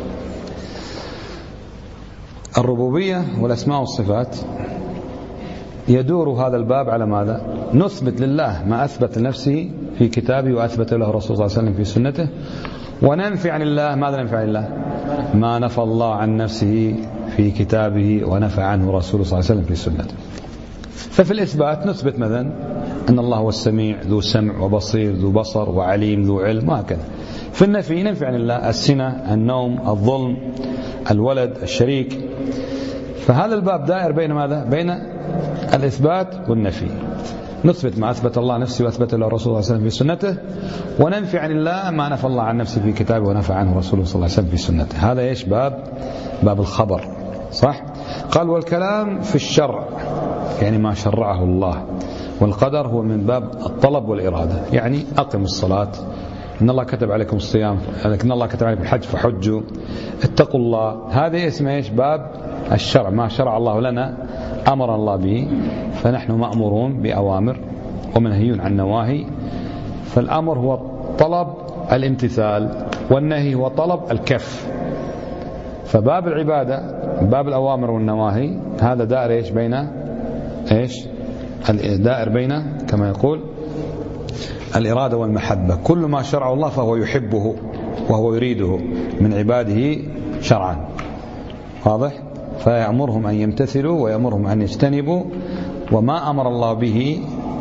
الربوبية والأسماء والصفات يدور هذا الباب على ماذا؟ نثبت لله ما أثبت لنفسه في كتابه وأثبت له الرسول صلى الله عليه وسلم في سنته، وننفي عن الله ماذا ننفي عن الله؟ ما نفى الله عن نفسه في كتابه ونفى عنه رسوله صلى الله عليه وسلم في سنته. ففي الإثبات نثبت مثلا أن الله هو السميع ذو سمع وبصير ذو بصر وعليم ذو علم وهكذا. في النفي ننفي عن الله السنة، النوم، الظلم، الولد، الشريك. فهذا الباب دائر بين ماذا؟ بين الإثبات والنفي. نثبت ما أثبت الله نفسه وأثبت له الرسول صلى الله عليه وسلم في سنته، وننفي عن الله ما نفى الله عن نفسه في كتابه ونفى عنه رسوله صلى الله عليه وسلم في سنته. هذا إيش؟ باب باب الخبر، صح؟ قال: والكلام في الشرع يعني ما شرعه الله، والقدر هو من باب الطلب والإرادة، يعني أقم الصلاة، إن الله كتب عليكم الصيام، إن الله كتب عليكم الحج فحجوا، اتقوا الله. هذه اسمه إيش؟ باب الشرع، ما شرع الله لنا أمر الله به، فنحن مأمورون بأوامر ومنهيون عن نواهي. فالأمر هو طلب الامتثال، والنهي هو طلب الكف. فباب العبادة باب الأوامر والنواهي هذا دائر إيش؟ بين إيش؟ الدائر بين كما يقول الإرادة والمحبة. كل ما شرعه الله فهو يحبه وهو يريده من عباده شرعا، واضح؟ فيأمرهم أن يمتثلوا ويأمرهم أن يجتنبوا، وما أمر الله به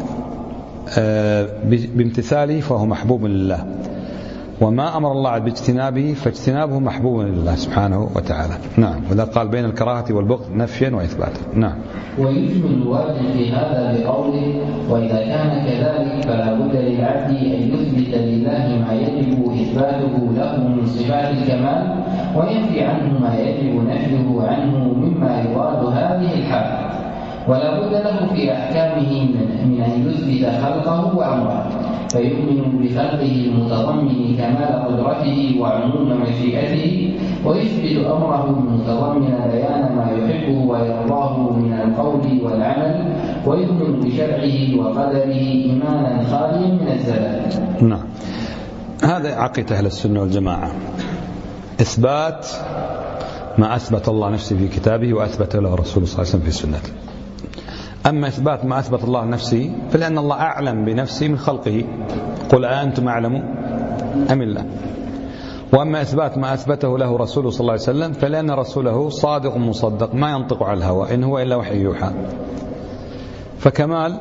بامتثاله فهو محبوب لله، وما أمر الله باجتنابه فاجتنابه محبوب لله سبحانه وتعالى. نعم. وذا قال بين الكراهة والبغض نفيا وإثباتا. نعم. ويجمل الواجب في هذا بقوله: وإذا كان كذلك فلا بد للعبد أن يثبت لله ما يجب إثباته له من صفات الكمال، وينفي عنه ما يجب نفيه عنه مما يراد هذه الحال. ولا بد له في أحكامه من أن يثبت خلقه وأمره، فيؤمن بخلقه المتضمن كمال قدرته وعموم مشيئته، ويثبت أمره المتضمن بيان ما يحبه ويرضاه من القول والعمل، ويؤمن بشرعه وقدره إيمانا خاليا من الزلل. نعم. هذا عقيدة أهل السنة والجماعة، إثبات ما أثبت الله نفسه في كتابه وأثبت له الرسول صلى الله عليه وسلم في سنته. أما إثبات ما أثبت الله نفسه فلأن الله أعلم بنفسه من خلقه، قل أأنتم أعلم أم الله. وأما إثبات ما أثبته له رسوله صلى الله عليه وسلم فلأن رسوله صادق مصدق ما ينطق على الهوى إن هو إلا وحي يوحى. فكمال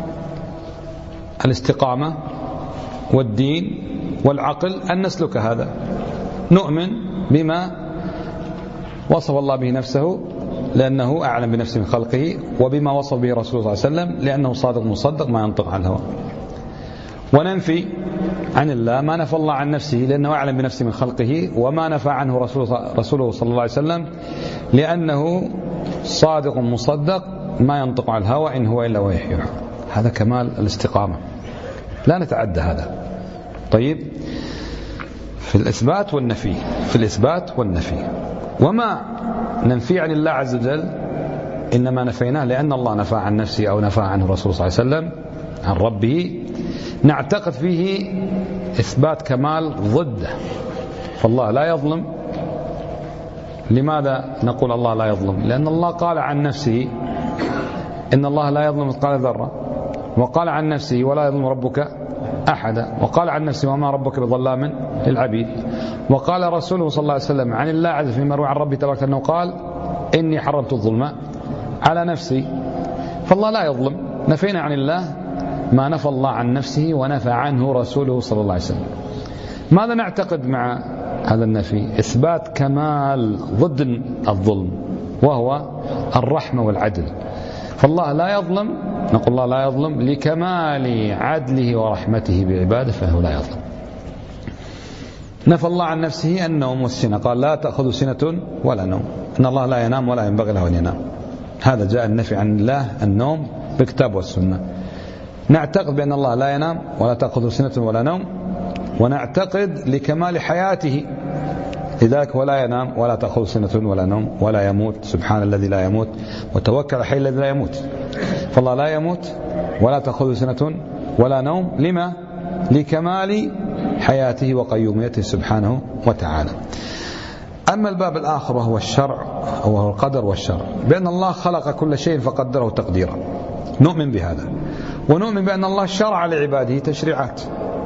الاستقامة والدين والعقل أن نسلك هذا، نؤمن بما وصف الله به نفسه لأنه أعلم بنفسه من خلقه، وبما وصف به رسول الله صلى الله عليه وسلم لأنه صادق مصدق ما ينطق عن الهوى. وننفي عن الله ما نفى الله عن نفسه لأنه أعلم بنفسه من خلقه، وما نفى عنه رسوله صلى الله عليه وسلم لأنه صادق مصدق ما ينطق عن الهوى إن هو إلا وحي يوحى. هذا كمال الاستقامة، لا نتعدى هذا. طيب، في الإثبات والنفي، في الإثبات والنفي. وما ننفي عن الله عز وجل إنما نفيناه لأن الله نفى عن نفسه أو نفى عنه الرسول صلى الله عليه وسلم عن ربه، نعتقد فيه إثبات كمال ضده. فالله لا يظلم. لماذا نقول الله لا يظلم؟ لأن الله قال عن نفسه إن الله لا يظلم مثقال ذرة، وقال عن نفسه ولا يظلم ربك أحدا، وقال عن نفسه وما ربك بظلام للعبيد، وقال رسوله صلى الله عليه وسلم عن الله عز وجل مروي عن ربي تبارك أنه قال إني حرمت الظلم على نفسي. فالله لا يظلم. نفينا عن الله ما نفى الله عن نفسه ونفى عنه رسوله صلى الله عليه وسلم. ماذا نعتقد مع هذا النفي؟ إثبات كمال ضد الظلم، وهو الرحمة والعدل. فالله لا يظلم، نقول الله لا يظلم لكمال عدله ورحمته بعباده، فهو لا يظلم. نفى الله عن نفسه النوم والسنة، قال لا تأخذ سنة ولا نوم، إن الله لا ينام ولا ينبغي له أن ينام. هذا جاء النفي عن الله النوم بالكتاب والسنة. نعتقد بأن الله لا ينام ولا تأخذ سنة ولا نوم، ونعتقد لكمال حياته، لذلك ولا ينام ولا تأخذ سنة ولا نوم ولا يموت، سبحان الذي لا يموت وتوكل على الحي الذي لا يموت. فالله لا يموت ولا تأخذ سنة ولا نوم، لما؟ لكمال حياته وقيوميته سبحانه وتعالى. أما الباب الآخر وهو الشرع، وهو القدر والشرع، بأن الله خلق كل شيء فقدره تقديرا، نؤمن بهذا. ونؤمن بأن الله شرع لعباده تشريعات.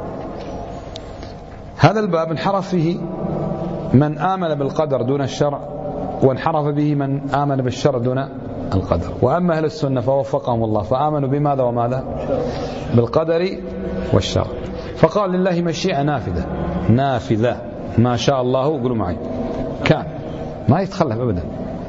هذا الباب انحرف فيه من آمن بالقدر دون الشرع، وانحرف به من آمن بالشرع دون القدر. وأما أهل السنة فوفقهم الله فآمنوا بماذا وماذا؟ بالقدر والشرع. فقال لله مشيئة نافذة، نافذة ما شاء الله، قولوا معي، كان ما يتخلف أبدا.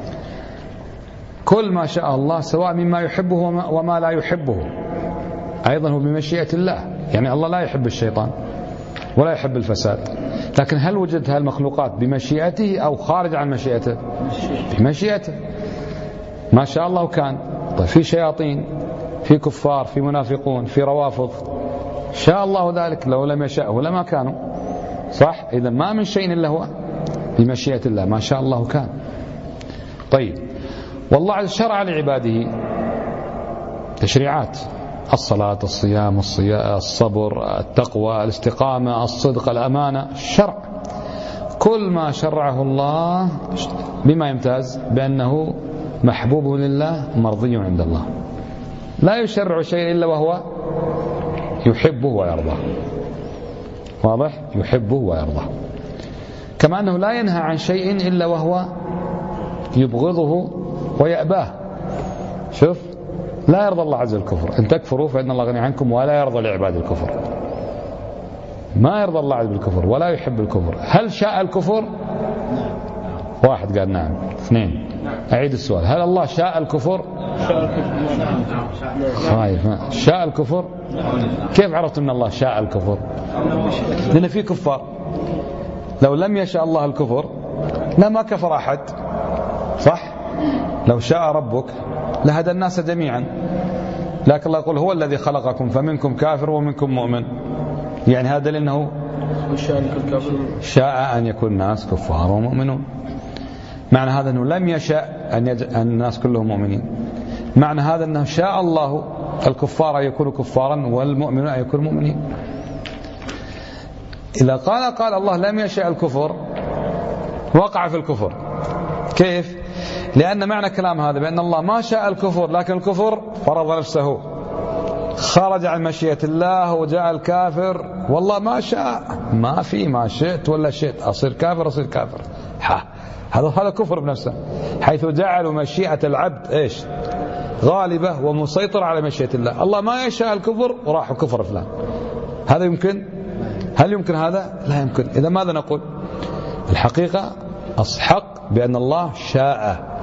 كل ما شاء الله سواء مما يحبه وما لا يحبه أيضا هو بمشيئة الله. يعني الله لا يحب الشيطان ولا يحب الفساد، لكن هل وجد هالمخلوقات بمشيئته أو خارج عن مشيئته؟ بمشيئته. ما شاء الله كان. طيب، في شياطين، في كفار، في منافقون، في روافض، شاء الله ذلك، لو لم يشاءه لما كانوا، صح؟ إذا ما من شيء إلا هو بمشيئة الله، ما شاء الله كان. طيب، والله عز شرع لعباده تشريعات: الصلاة، الصيام، الصبر، التقوى، الاستقامة، الصدق، الأمانة، الشرع. كل ما شرعه الله بما يمتاز بأنه محبوب لله مرضي عند الله. لا يشرع شيء إلا وهو يحبه ويرضاه. واضح؟ يحبه ويرضاه. كما أنه لا ينهى عن شيء إلا وهو يبغضه ويأباه. شوف، لا يرضى الله عز وجل الكفر، إن تكفروا فإن الله غني عنكم ولا يرضى لعباد الكفر. ما يرضى الله عز وجل الكفر ولا يحب الكفر. هل شاء الكفر؟ واحد قال نعم. اثنين، أعيد السؤال، هل الله شاء الكفر؟ خايف. شاء الكفر؟ كيف عرفت أن الله شاء الكفر؟ لأن في كفار لو لم يشاء الله الكفر لما كفر أحد، صح؟ لو شاء ربك لهدى الناس جميعا، لكن الله يقول هو الذي خلقكم فمنكم كافر ومنكم مؤمن. يعني هذا لأنه شاء أن يكون الناس كفار ومؤمنون. معنى هذا أنه لم يشاء أن, يج... أن الناس كلهم مؤمنين. معنى هذا أنه شاء الله الكفار أن يكونوا كفارا والمؤمنون أن يكونوا مؤمنين. إذا قال قال الله لم يشاء الكفر وقع في الكفر. كيف؟ لأن معنى كلام هذا بأن الله ما شاء الكفر، لكن الكفر فرض نفسه، خرج عن مشيئة الله وجاء الكافر. والله ما شاء، ما في ما شئت ولا شئت، أصير كافر أصير كافر. ها، هذا هذا كفر بنفسه، حيث جعلوا مشيئة العبد إيش؟ غالبة ومسيطرة على مشيئة الله. الله ما يشاء الكفر وراح كفر فلان. هذا يمكن؟ هل يمكن هذا؟ لا يمكن. إذا ماذا نقول؟ الحقيقة أصحق بأن الله شاء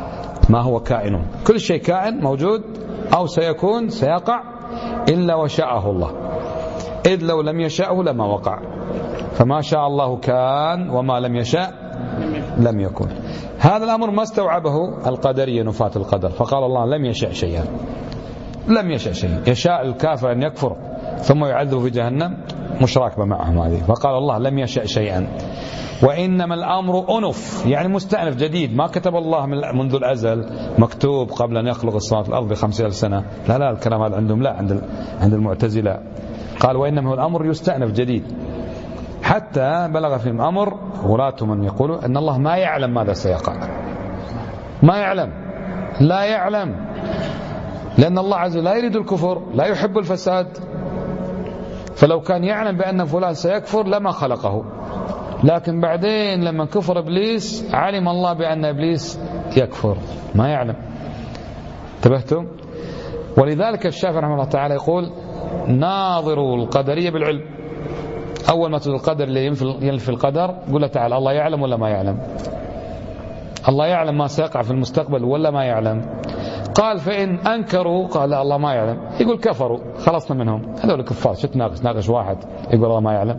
ما هو كائن، كل شيء كائن موجود أو سيكون سيقع إلا وشاءه الله، إذ لو لم يشاءه لما وقع. فما شاء الله كان وما لم يشاء لم يكن. هذا الأمر ما استوعبه القدرية نفاة القدر، فقال الله لم يشاء شيئا، لم يشاء شيئا. يشاء الكافر أن يكفر ثم يعذب في جهنم، مش راكبة معهم هذه. فقال الله لم يشاء شيئا، وإنما الأمر أنف، يعني مستأنف جديد، ما كتب الله من منذ الأزل مكتوب قبل أن يخلق السماوات والأرض بخمسين ألف سنة. لا لا، الكلام هذا عندهم لا، عند عند المعتزلة. قال وإنما الأمر يستأنف جديد، حتى بلغ في الأمر غلاتهم من يقولوا أن الله ما يعلم ماذا سيقع، ما يعلم، لا يعلم، لأن الله عز وجل لا يريد الكفر، لا يحب الفساد. فلو كان يعلم بأن فلان سيكفر لما خلقه، لكن بعدين لما كفر إبليس علم الله بأن إبليس يكفر، ما يعلم. انتبهتم؟ ولذلك الشافعي رحمه الله تعالى يقول ناظروا القدرية بالعلم. أول ما تقول القدر اللي ينفي القدر قل له تعالى الله يعلم ولا ما يعلم؟ الله يعلم ما سيقع في المستقبل ولا ما يعلم؟ قال فإن أنكروا قال لا الله ما يعلم، يقول كفروا، خلصنا منهم، هذول الكفار. شو تناقش؟ ناقش واحد يقول الله ما يعلم.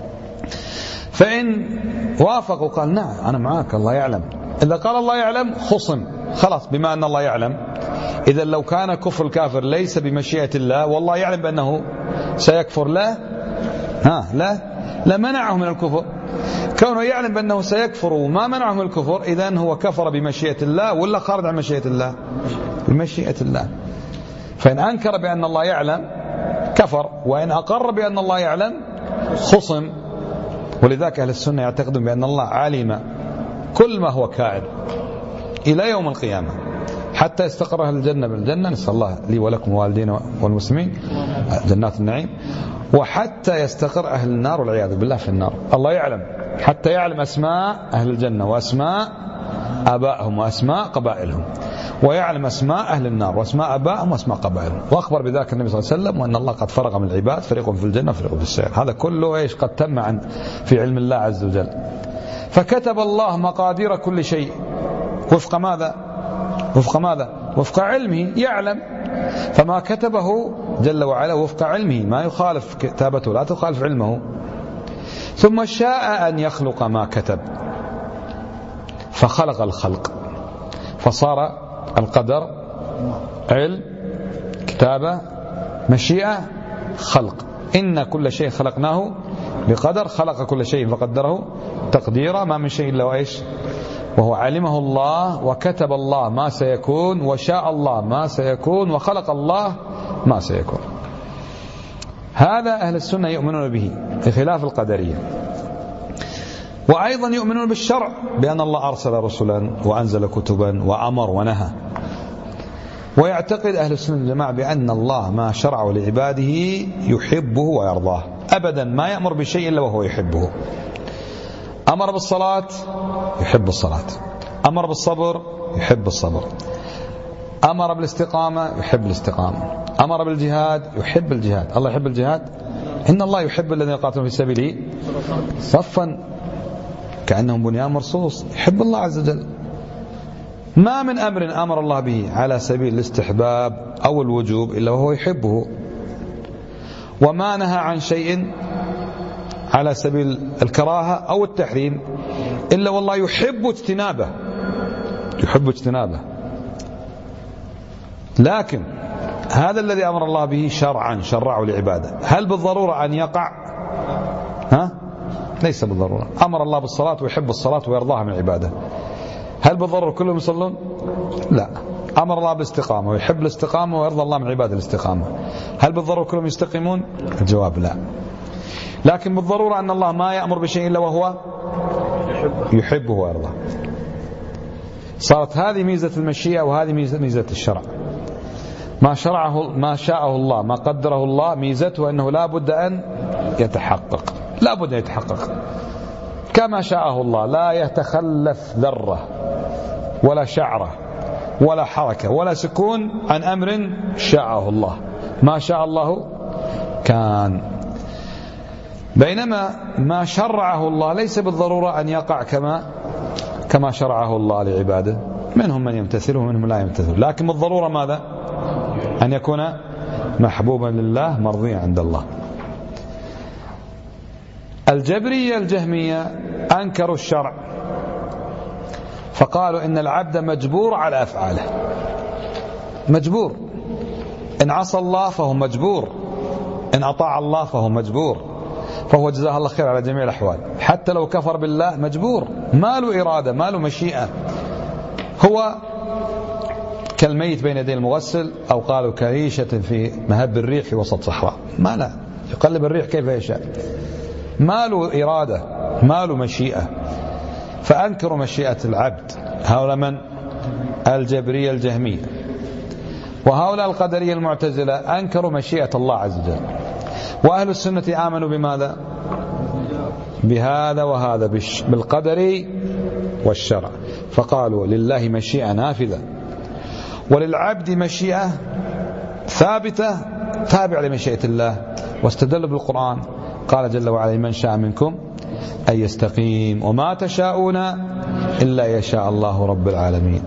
فإن وافقوا قال نعم أنا معاك الله يعلم. إذا قال الله يعلم خصم، خلاص بما أن الله يعلم. إذا لو كان كفر الكافر ليس بمشيئة الله والله يعلم بأنه سيكفر لا ها لا لمنعه من الكفر. كونه يعلم بأنه سيكفر وما منعه من الكفر، إذن هو كفر بمشيئة الله ولا خارج عن مشيئة الله؟ بمشيئة الله. فإن أنكر بأن الله يعلم كفر، وإن أقر بأن الله يعلم خصم. ولذلك أهل السنة يعتقدون بأن الله علم كل ما هو كائن إلى يوم القيامة، حتى يستقر أهل الجنة بالجنة، نسأل الله لي ولكم والدين والمسلمين جنات النعيم، وحتى يستقر أهل النار والعياذ بالله في النار. الله يعلم حتى يعلم أسماء أهل الجنة وأسماء آبائهم وأسماء قبائلهم، ويعلم أسماء أهل النار وأسماء آبائهم وأسماء قبائلهم. وأخبر بذلك النبي صلى الله عليه وسلم وأن الله قد فرغ من العباد، فريق في الجنة وفريق في السعير. هذا كله إيش قد تم عن في علم الله عز وجل. فكتب الله مقادير كل شيء وفق ماذا؟ وفق ماذا؟ وفق علمه، يعلم. فما كتبه جل وعلا وفق علمه، ما يخالف كتابته، لا تخالف علمه. ثم شاء أن يخلق ما كتب فخلق الخلق، فصار القدر علم، كتابة، مشيئة، خلق. إن كل شيء خلقناه بقدر، خلق كل شيء فقدره تقديرا. ما من شيء إلا وإيش؟ وهو علمه الله، وكتب الله ما سيكون، وشاء الله ما سيكون، وخلق الله ما سيكون. هذا أهل السنة يؤمنون به بخلاف القدرية. وأيضا يؤمنون بالشرع، بأن الله أرسل رسلا وأنزل كتبا وأمر ونهى. ويعتقد أهل السنة والجماعة بأن الله ما شرعه لعباده يحبه ويرضاه، أبدا ما يأمر بشيء إلا وهو يحبه. أمر بالصلاة يحب الصلاة، أمر بالصبر يحب الصبر، أمر بالاستقامة يحب الاستقامة، أمر بالجهاد يحب الجهاد. الله يحب الجهاد، إن الله يحب الذين يقاتلون في سبيله صفا كأنهم بنيان مرصوص. يحب الله عز وجل. ما من أمر أمر الله به على سبيل الاستحباب أو الوجوب إلا وهو يحبه، وما نهى عن شيء على سبيل الكراهة أو التحريم إلا والله يحب اجتنابه، يحب اجتنابه. لكن هذا الذي أمر الله به شرعا شرعه لعباده، هل بالضرورة أن يقع؟ ها؟ ليس بالضرورة. أمر الله بالصلاة ويحب الصلاة ويرضاها من عباده، هل بالضرورة كلهم يصلون؟ لا. أمر الله بالاستقامة ويحب الاستقامة ويرضى الله من عباده الاستقامة، هل بالضرورة كلهم يستقيمون؟ الجواب لا. لكن بالضرورة أن الله ما يأمر بشيء إلا وهو يحبه ويرضاه. صارت هذه ميزة المشيئة وهذه ميزة الشرع. ما شرعه ما شاءه الله ما قدره الله ميزته أنه لا بد أن يتحقق، لا بد أن يتحقق كما شاءه الله، لا يتخلف ذرة ولا شعرة ولا حركة ولا سكون عن أمر شاءه الله. ما شاء الله كان. بينما ما شرعه الله ليس بالضرورة أن يقع كما كما شرعه الله لعباده. منهم من يمتثل ومنهم لا يمتثل، لكن بالضرورة ماذا؟ أن يكون محبوبا لله مرضيا عند الله. الجبرية الجهمية أنكروا الشرع فقالوا إن العبد مجبور على أفعاله، مجبور، إن عصى الله فهو مجبور، إن أطاع الله فهو مجبور، فهو جزاه الله خير على جميع الأحوال، حتى لو كفر بالله مجبور، ما له إرادة، ما له مشيئة، هو كالميت بين يدي المغسل، أو قالوا كريشة في مهب الريح في وسط صحراء، ما لا يقلب الريح كيف يشاء، ما له إرادة، ما له مشيئة. فأنكروا مشيئة العبد، هؤلاء من؟ الجبرية الجهمية. وهؤلاء القدرية المعتزلة أنكروا مشيئة الله عز وجل. وأهل السنة آمنوا بماذا؟ بهذا وهذا، بالقدر والشرع، فقالوا لله مشيئة نافذة وللعبد مشيئة ثابتة تابعة لمشيئة الله، واستدلوا بالقرآن، قال جل وعلا من شاء منكم أن يستقيم وما تشاءون إلا يشاء الله رب العالمين،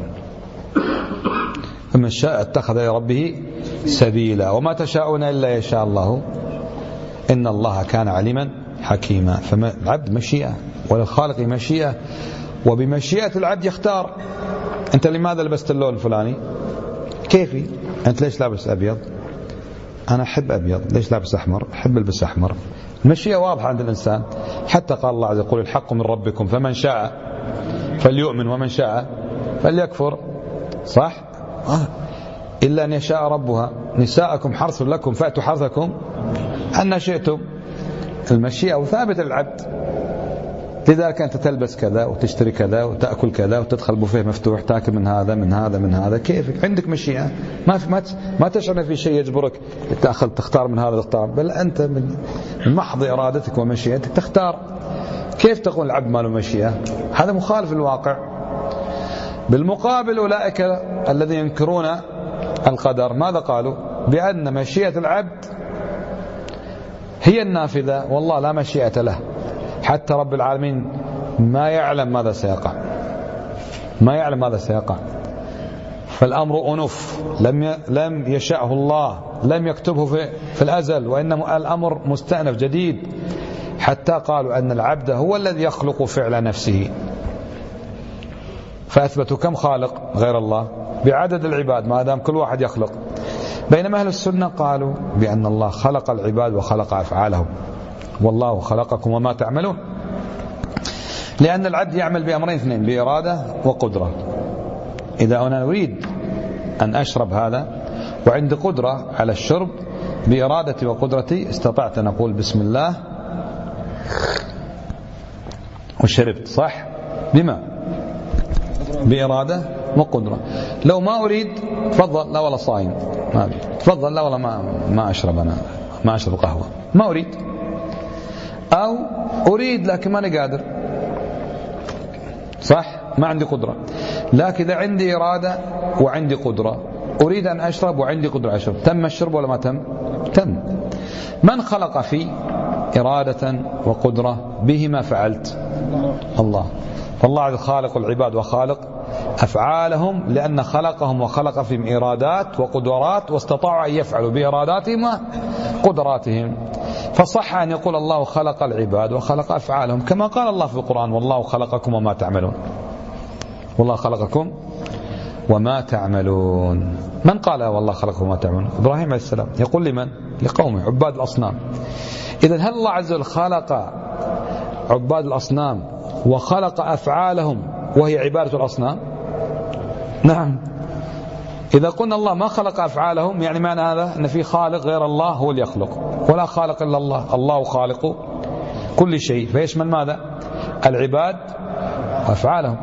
فمن شاء اتخذ إلى ربه سبيلا وما تشاءون إلا يشاء الله إن الله كان عليما حكيما. فالعبد مشيئة وللخالق مشيئة، وبمشيئة العبد يختار. أنت لماذا لبست اللون الفلاني؟ كيفي؟ أنت ليش لابس أبيض؟ أنا أحب أبيض. ليش لابس أحمر؟ أحب ألبس أحمر. المشيئة واضحة عند الإنسان، حتى قال الله عز وجل الحق من ربكم فمن شاء فليؤمن ومن شاء فليكفر، صح؟ آه. إلا أن يشاء ربها نساءكم حرث لكم فأتوا حرثكم أن شئتم. المشيئة وثابتة للعبد، لذلك أنت تلبس كذا وتشتري كذا وتأكل كذا وتدخل بوفيه مفتوح تأكل من هذا من هذا من هذا، كيفك، عندك مشيئة، ما ما ما تشعر في شيء يجبرك تأخذ تختار من هذا تختار، بل أنت من محض إرادتك ومشيئتك تختار. كيف تقول العبد ما له مشيئة؟ هذا مخالف للواقع. بالمقابل أولئك الذين ينكرون القدر ماذا قالوا؟ بأن مشيئة العبد هي النافذة والله لا مشيئة له، حتى رب العالمين ما يعلم ماذا سيقع، ما يعلم ماذا سيقع، فالأمر أنف لم لم يشاءه الله، لم يكتبه في, في الأزل، وإنما الأمر مستأنف جديد، حتى قالوا أن العبد هو الذي يخلق فعل نفسه، فأثبتوا كم خالق غير الله بعدد العباد ما دام كل واحد يخلق. بينما أهل السنة قالوا بأن الله خلق العباد وخلق أفعالهم، والله خلقكم وما تعملون، لأن العبد يعمل بأمرين اثنين، بإرادة وقدرة. إذا أنا أريد أن أشرب هذا وعندي قدرة على الشرب بإرادتي وقدرتي استطعت أن أقول بسم الله وشربت، صح؟ بما؟ بإرادة وقدرة. لو ما أريد تفضل لا والله صايم، ما أريد تفضل لا والله ما ما أشرب، أنا ما أشرب قهوة، ما أريد، أو أريد لكن ماني قادر، صح؟ ما عندي قدرة. لكن إذا عندي إرادة وعندي قدرة أريد أن أشرب وعندي قدرة أشرب، تم الشرب ولا ما تم؟ تم. من خلق في إرادة وقدرة بهما فعلت؟ الله. فالله عز خالق العباد وخالق أفعالهم، لأن خلقهم وخلق فيهم إرادات وقدرات، واستطاعوا أن يفعلوا بإراداتهم وقدراتهم. فصح أن يقول الله خلق العباد وخلق أفعالهم، كما قال الله في القرآن والله خلقكم وما تعملون، والله خلقكم وما تعملون. من قال والله خلقكم وما تعملون؟ إبراهيم عليه السلام يقول لمن؟ لقومه عباد الأصنام. إذن هل الله عز وجل خلق عباد الأصنام وخلق أفعالهم وهي عبادة الأصنام؟ نعم. إذا قلنا الله ما خلق أفعالهم يعني معنى هذا أن في خالق غير الله هو اللي يخلق، ولا خالق إلا الله، الله خالق كل شيء، فيشمل ماذا؟ العباد وأفعالهم.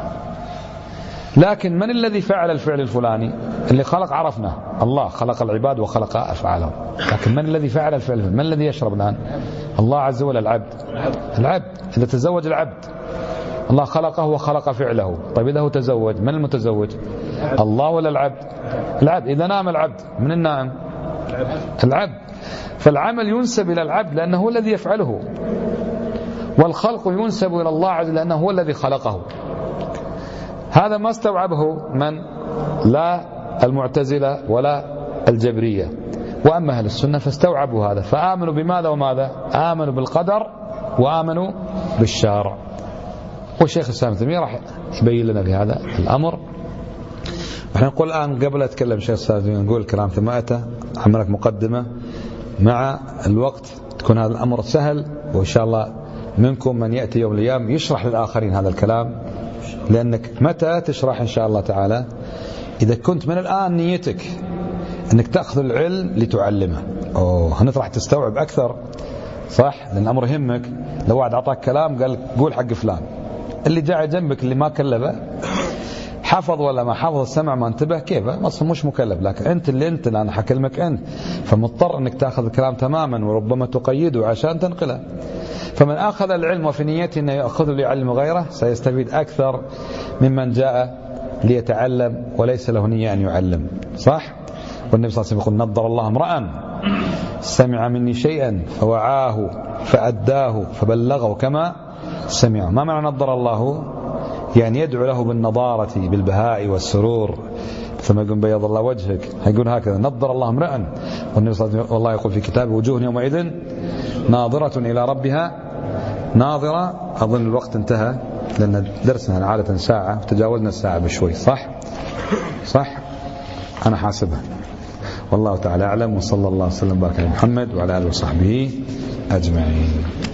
لكن من الذي فعل الفعل الفلاني؟ اللي خلق عرفنا، الله خلق العباد وخلق أفعالهم، لكن من الذي فعل الفعل؟ من الذي يشرب الآن؟ الله عز وجل. العبد العبد إذا تزوج العبد الله خلقه وخلق فعله. طيب إذا هو تزوج من المتزوج؟ الله ولا العبد؟ العبد. إذا نام العبد من النائم؟ العبد. فالعمل ينسب إلى العبد لأنه هو الذي يفعله، والخلق ينسب إلى الله عز وجل لأنه هو الذي خلقه. هذا ما استوعبه من؟ لا المعتزلة ولا الجبرية. وأما أهل السنة فاستوعبوا هذا، فآمنوا بماذا وماذا؟ آمنوا بالقدر وآمنوا بالشارع. والشيخ الإسلام ابن تيمية راح يبين لنا في هذا الأمر. احنا نقول الآن قبل أتكلم الشيخ الإسلام ابن تيمية نقول الكلام ثم أتى عملك مقدمة مع الوقت تكون هذا الأمر سهل، وإن شاء الله منكم من يأتي يوم الأيام يشرح للآخرين هذا الكلام. لأنك متى تشرح إن شاء الله تعالى؟ إذا كنت من الآن نيتك أنك تأخذ العلم لتعلمه، أوه هنا راح تستوعب أكثر، صح؟ لأن الأمر يهمك. لو واحد أعطاك كلام قال قول حق فلان، اللي جاء جنبك اللي ما كلفه حفظ ولا ما حفظ، السمع ما انتبه، كيف أصلا مش مكلف. لكن أنت اللي أنت أنا حكلمك أنت، فمضطر أنك تأخذ الكلام تماما وربما تقيده عشان تنقله. فمن أخذ العلم وفي نيته أنه يأخذه ليعلم غيره سيستفيد أكثر ممن جاء ليتعلم وليس له نية أن يعلم، صح؟ والنبي صلى الله عليه وسلم يقول نضر الله امرأ سمع مني شيئا فوعاه فأداه فبلغه كما سمعه. ما معنى نضر الله؟ يعني يدعو له بالنضارة بالبهاء والسرور، ثم يقول بيض الله وجهك، هيقول هكذا نضر الله امرأ. والنبي صلى الله عليه وسلم والله يقول في كتابه وجوه يومئذ ناظرة إلى ربها ناظرة. أظن الوقت انتهى لأن درسنا عادة ساعة وتجاوزنا الساعة بشوي، صح؟ صح؟ أنا حاسبها. والله تعالى أعلم، وصلى الله وسلم وبارك على محمد وعلى آله وصحبه أجمعين.